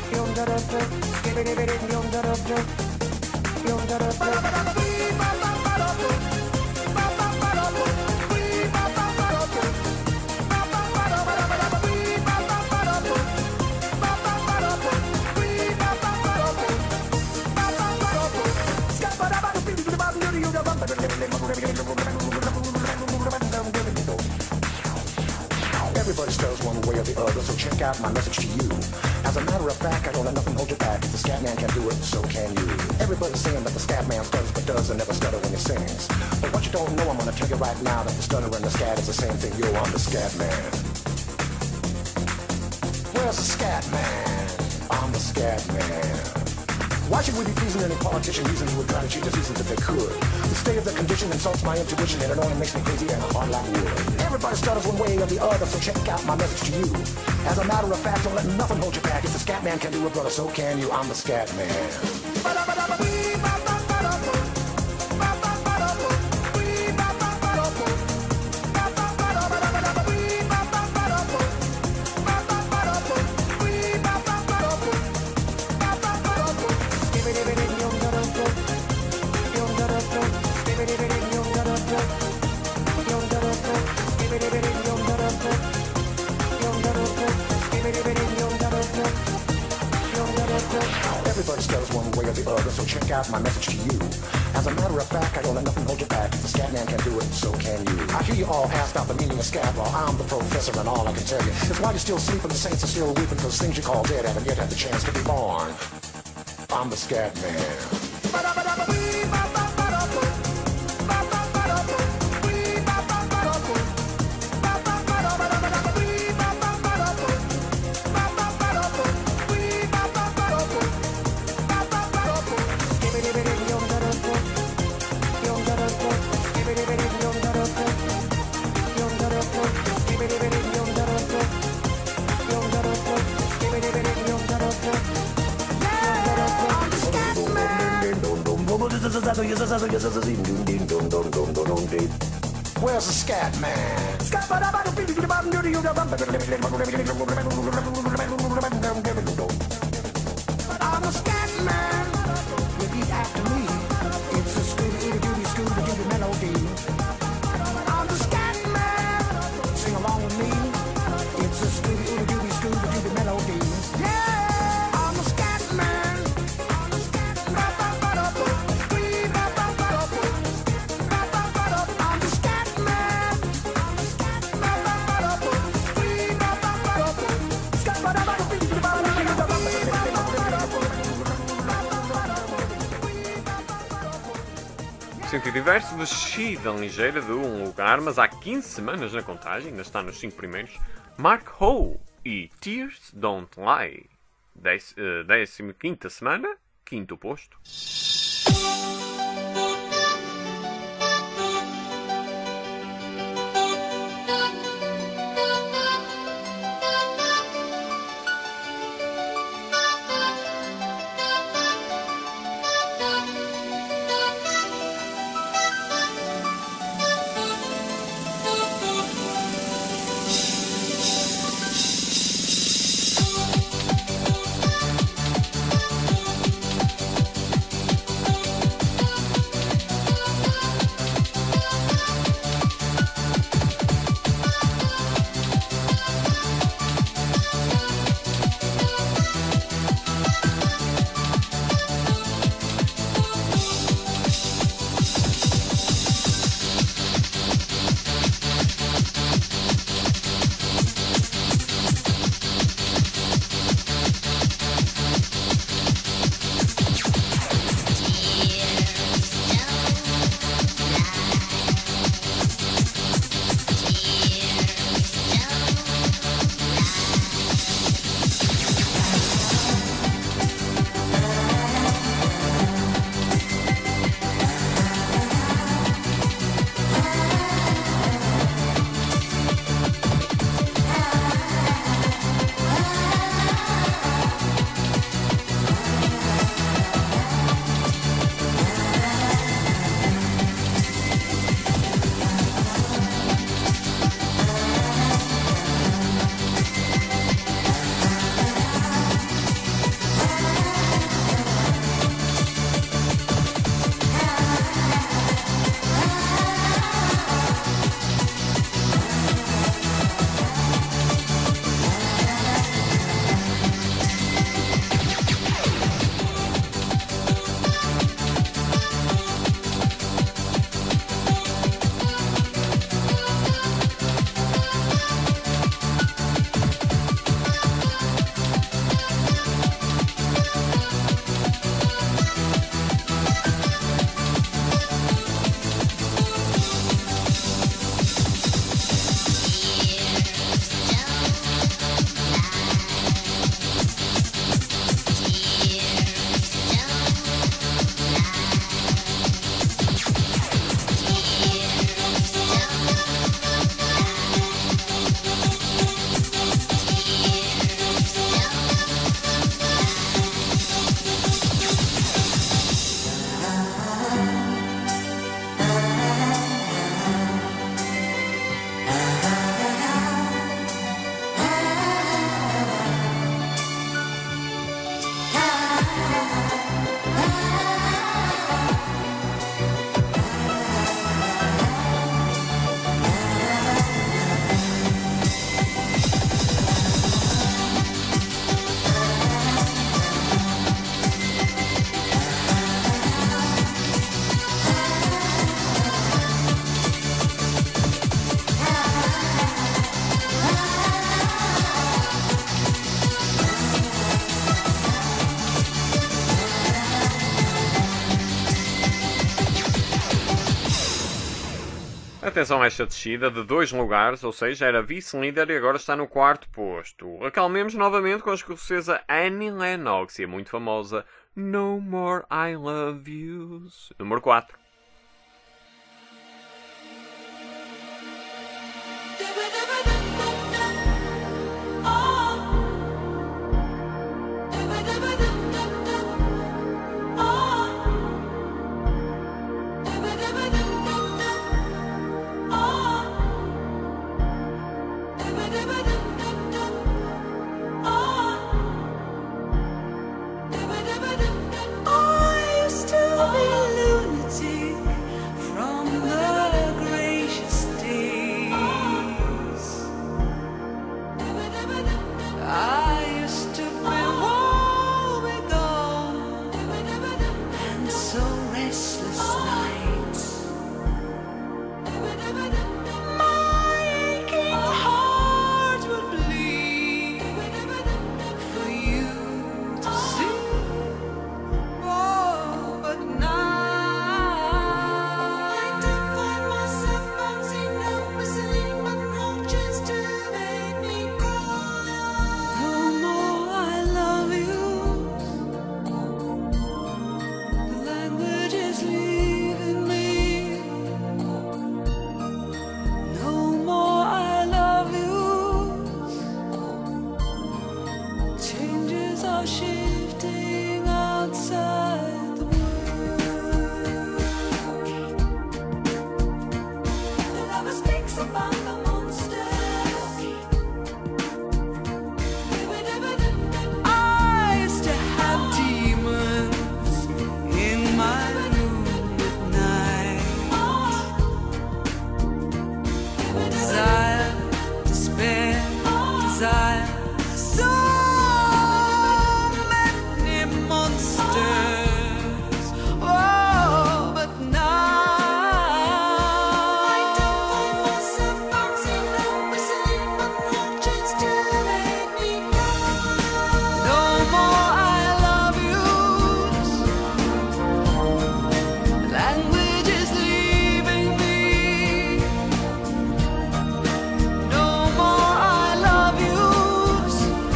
Everybody stutters one way or the other, so check out my message to you. As a matter of fact, I don't let nothing hold you back. If the scat man can do it, so can you. Everybody's saying that the scat man stutters but does and never stutter when he sings. But what you don't know, I'm gonna tell you right now that the stutter and the scat is the same thing. Yo, I'm the scat man. Where's the scat man? I'm the scat man. Why should we be pleasing any politician reason who would try to cheat us reasons if they could? The state of the condition insults my intuition and it only makes me crazy and hard like wood. Everybody stutters one way or the other, so check out my message to you. As a matter of fact, don't let nothing hold you back. If the scat man can do it, brother, so can you. I'm the scat man. Everybody stutters one way or the other, so check out my message to you. As a matter of fact, I don't let nothing hold you back. If the scat man can do it, so can you. I hear you all ask about the meaning of scat law. I'm the professor, and all I can tell you is why you're still sleeping, the saints are still weeping, because things you call dead haven't yet had the chance to be born. I'm the scat man. Where's the scat man? I'm a scat man. Repeat after me. It's a Scooby-Dooby melody. I'm the scat man. Sing along with me. It's a Scooby-Dooby melody. Yeah, I'm a scat man. I'm a scat man. Sentido inverso, descida ligeira de um lugar, mas há 15 semanas na contagem, ainda está nos 5 primeiros, Mark Howe e Tears Don't Lie. 15ª semana, 5º posto. Atenção a esta descida de 2 lugares, ou seja, era vice-líder e agora está no 4º posto. Acalmemos novamente com a escocesa Annie Lennox e a muito famosa No More I Love Yous. Número 4. I used to be a lunatic from the gracious days. I used to be woebegone and so restless nights. My aching heart would bleed for you to see. Oh, but now I don't find myself bouncing numbers and but roaches to make me cry. No more I love you. The language is leaving me. No more I love you. Changes are shifting outside the world. The lover speaks about the monsters. I used to have demons in my room at night. Desire, despair, desire. So many monsters. Oh, but now I don't find myself bouncing numbers and but roaches to make me cry. No more I love yous. Language is leaving me. No more I love yous.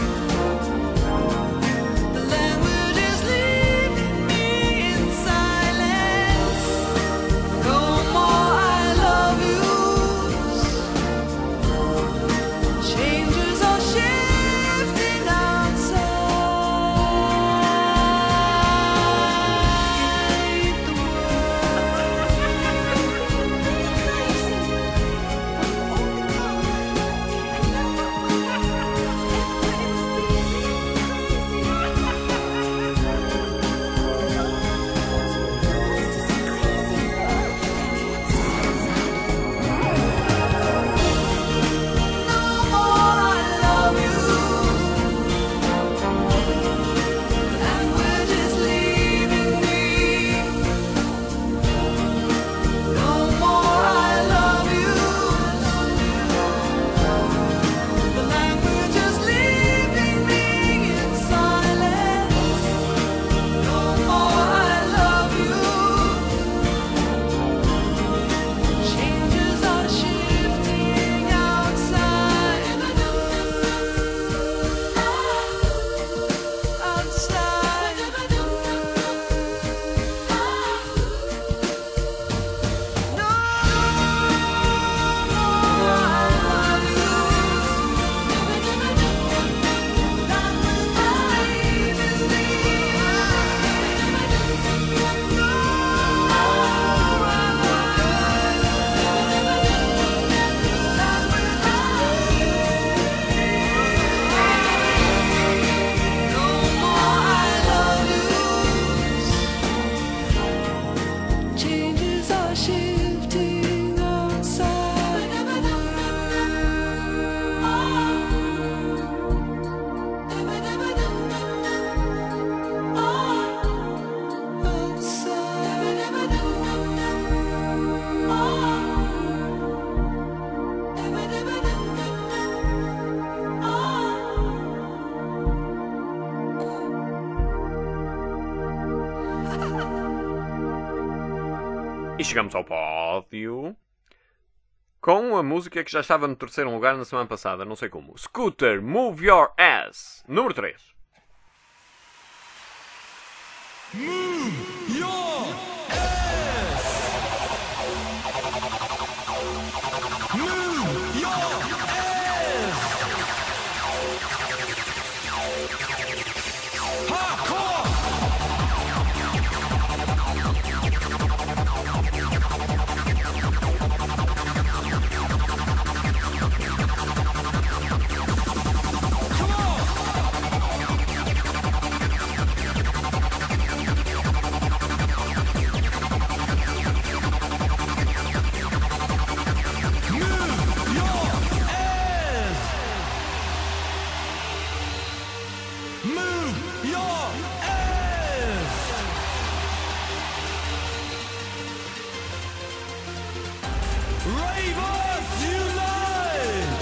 The language is leaving me in silence. No more I love yous. Changes are shifting outside the changes are shifting outside the E chegamos ao pódio. com a música que já estava no terceiro lugar na semana passada, não sei como. Scooter, Move Your Ass. Número 3. Move your ass. Move your ass. Hardcore. Come on. Move your ass. Move your ass. Ravers unite.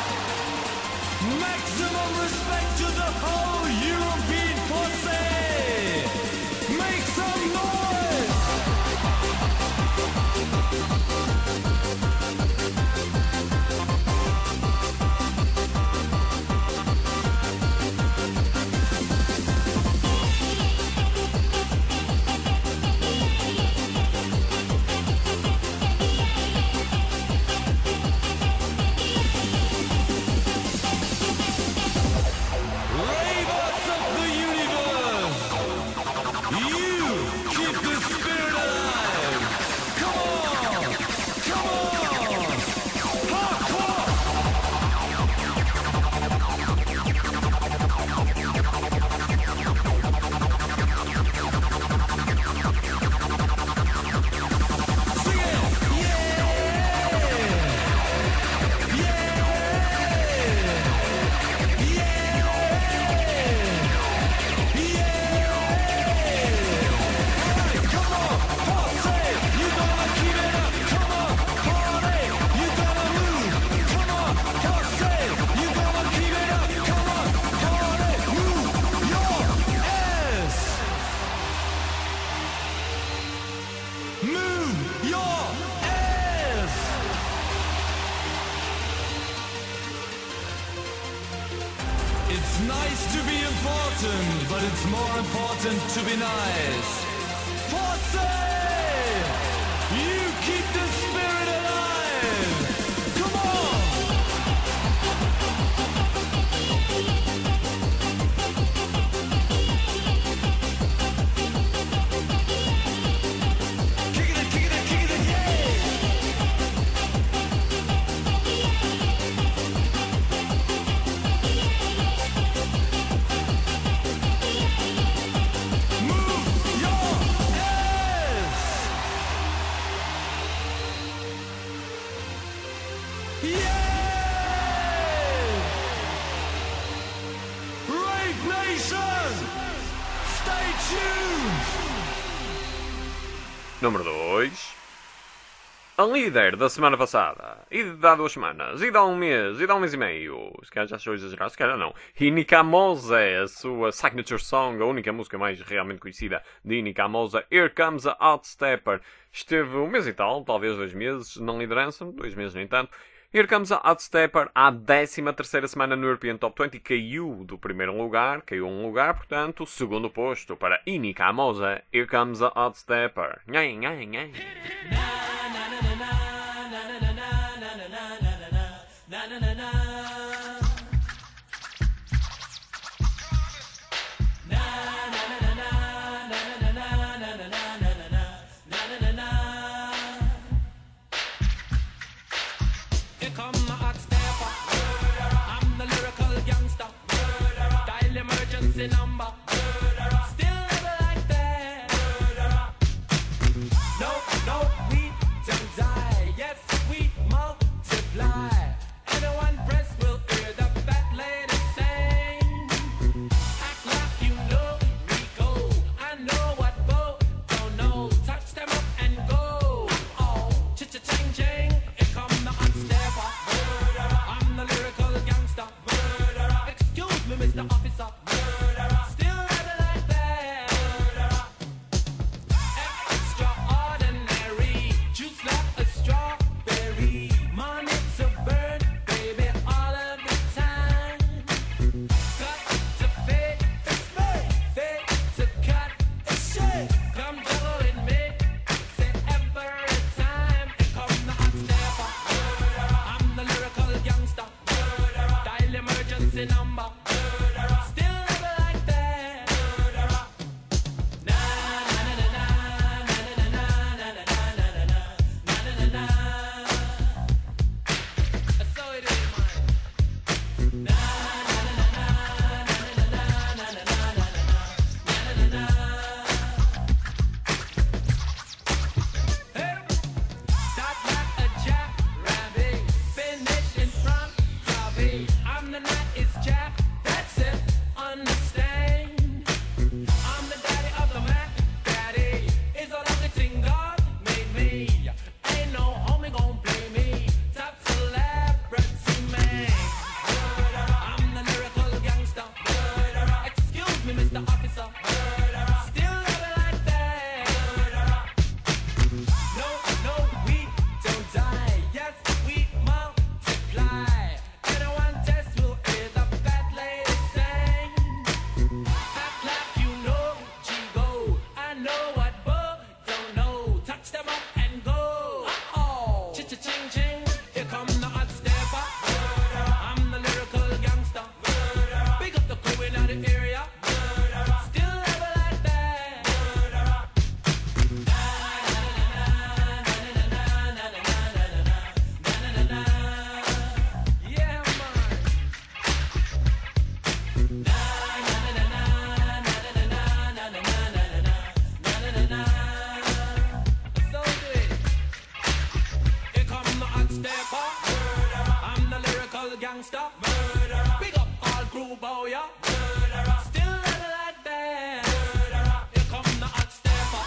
Maximum respect to the whole European pussy. Make some noise. Ravers of the universe, you keep the spirit alive. Come on, hardcore. Sing it, come on, party, you gonna keep it up. Come on, party, you gonna move. Come on, party, you gonna keep it up. Come on, party, move your ass. Move your ass. It's nice to be important, but it's more important to be nice. Posse! You keep the spirit alive! Come on! Kick it, yeah! Move your ass! Yeah! Rave Nation! Stay tuned! Número 2. A líder da semana passada, e de há 2 semanas, e de há um mês, e de há um mês e meio, se calhar já estou a exagerar, se calhar não. Inika Mose, a sua signature song, a única música mais realmente conhecida de Inika Mose, Here Comes a Hot Stepper, esteve um mês e tal, talvez 2 meses, na liderança, 2 meses no entanto. Here Comes a Hot Stepper, à 13ª semana no European Top 20, caiu do primeiro lugar, caiu um lugar, portanto, segundo posto para Inika Mose, Here Comes a Hot Stepper. Nhai, nhai, nhai. Here come my hot stepper. I'm the lyrical gangster. Dial emergency number. Still never like that. No, we don't die. Yes, we multiply. Anyone press will hear the fat lady sing. Act like you know me go. I know what Bo don't know. Touch them up and go. Oh, cha-cha-ching-ching. Here come the hot stepper. I'm the lyrical gangster. Excuse me, Mr. Officer. Still never like that. Extraordinary. Juice like a strawberry. My number. Still love it like that. Na na na na na na na na na na na na na. So it is, man. Na na na na na na na na na na na. Start like a jackrabbit, finish in front of me. I'm the night is Jack, that's it, understand. I'm the daddy of the Mac, daddy is all of the thing God made me. Ain't no homie gon' play me, top celebrity man. I'm the lyrical gangster. Excuse me, Mr. Officer. Still love it like that. No, no, we don't die. Yes, we multiply. Anyone test will hear the fat lady sing. Act like you know G-Go. I know what Bug don't know. Touch them up and go. Uh-oh. Ch-ch-ching-ching. Here come the hot stepper. I'm the lyrical gangster. Big up the crew in the area. Still love it like that. Yeah, man. So do it. Here come the hot stepper. I'm the lyrical gangster. Big up all crew bow, yeah. Still love it like that. Here come the hot stepper.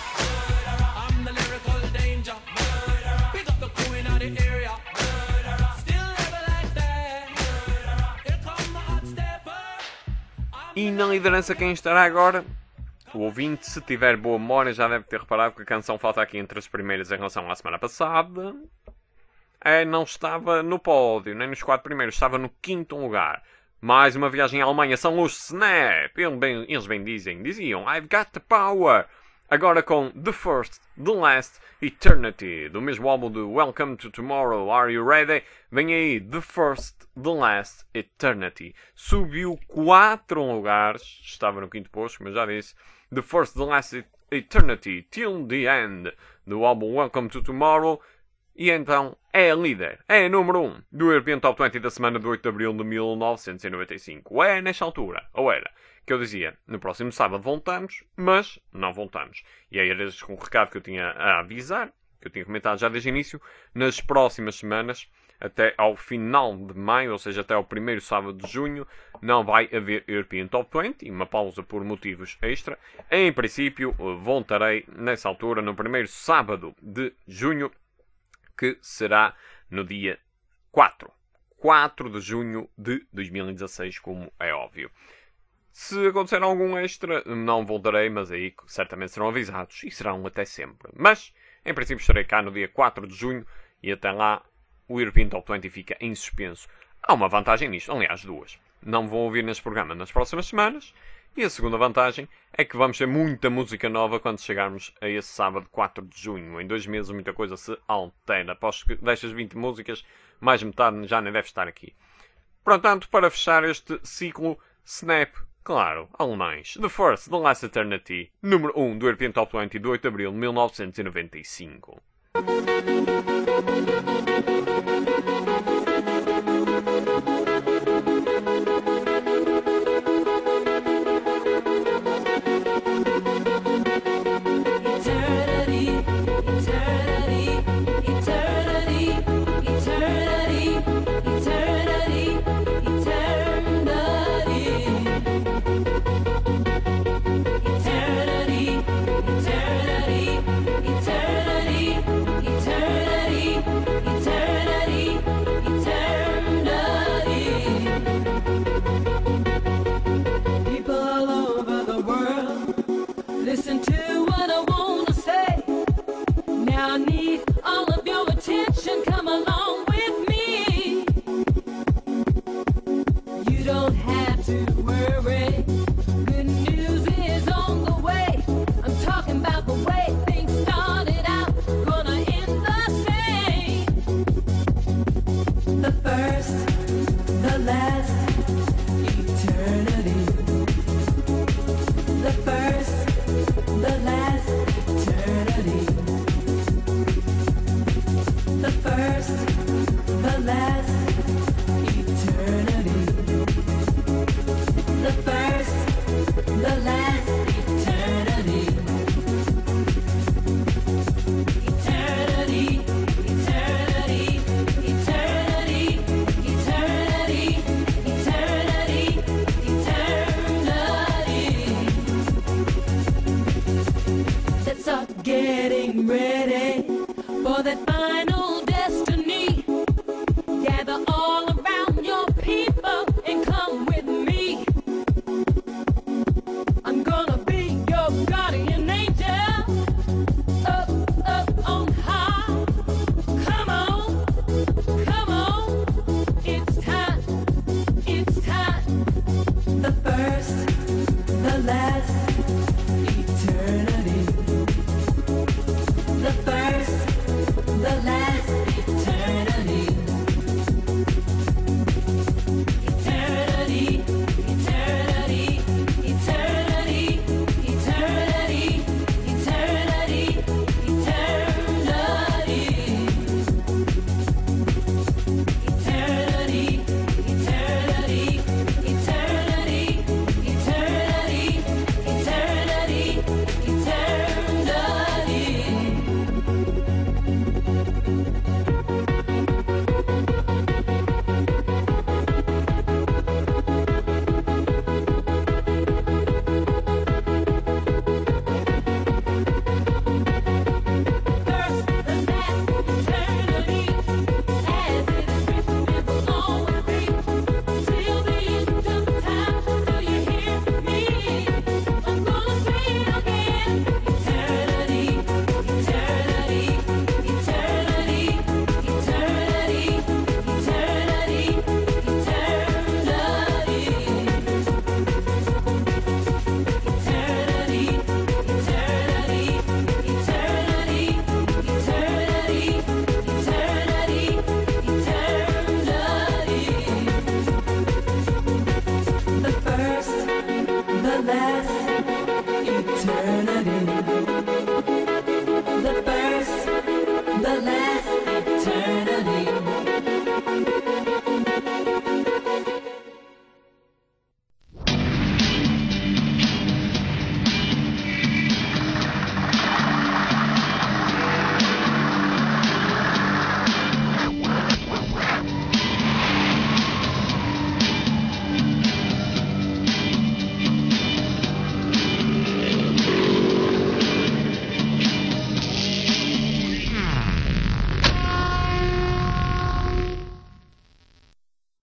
I'm the lyrical danger. Big up the crew in the area. Still love it like that. Here come the hot stepper. E na liderança quem estará agora? O ouvinte, se tiver boa memória, já deve ter reparado que a canção falta aqui entre as primeiras em relação à semana passada. Não estava no pódio, nem nos 4 primeiros, estava no 5º lugar. Mais uma viagem à Alemanha, são os Snap. Eles bem diziam I've got the power. Agora com The First, The Last, Eternity, do mesmo álbum de Welcome to Tomorrow, Are You Ready? Vem aí, The First, The Last, Eternity. Subiu 4 lugares, estava no 5º posto, como eu já disse. The First, The Last, Eternity, Till the End, do álbum Welcome to Tomorrow. E então é a líder, é a número 1 do European Top 20 da semana de 8 de abril de 1995. É nesta altura, ou era, que eu dizia, no próximo sábado voltamos, mas não voltamos. E aí era este um recado que eu tinha a avisar, que eu tinha comentado já desde o início, nas próximas semanas, até ao final de maio, ou seja, até ao primeiro sábado de junho, não vai haver European Top 20, uma pausa por motivos extra. Em princípio, voltarei nessa altura, no primeiro sábado de junho, que será no dia 4 de junho de 2016, como é óbvio. Se acontecer algum extra, não voltarei, mas aí certamente serão avisados, e serão até sempre. Mas, em princípio, estarei cá no dia 4 de junho, e até lá o European Top 20 fica em suspenso. Há uma vantagem nisto, aliás, duas. Não vão ouvir neste programa nas próximas semanas, e a segunda vantagem é que vamos ter muita música nova quando chegarmos a esse sábado 4 de junho. Em 2 meses muita coisa se altera. Aposto que destas 20 músicas, mais metade já nem deve estar aqui. Portanto, para fechar este ciclo, Snap, claro, alemães. The First, The Last Eternity, número 1 do European Top 20 de 8 de abril de 1995. Eternity, eternity, eternity, eternity, eternity, eternity. Eternity, eternity, eternity, eternity, eternity, eternity. People all over the world, listen to what I wanna say. Now I need all of your attention. Come along with me. You don't have to worry. Good news is on the way. I'm talking about the way things started out, gonna end the same. The first, the last, eternity. The first, the last eternity. The first, the last eternity. The first, the last eternity. Eternity, eternity, eternity, eternity, eternity, eternity. Let's start getting ready.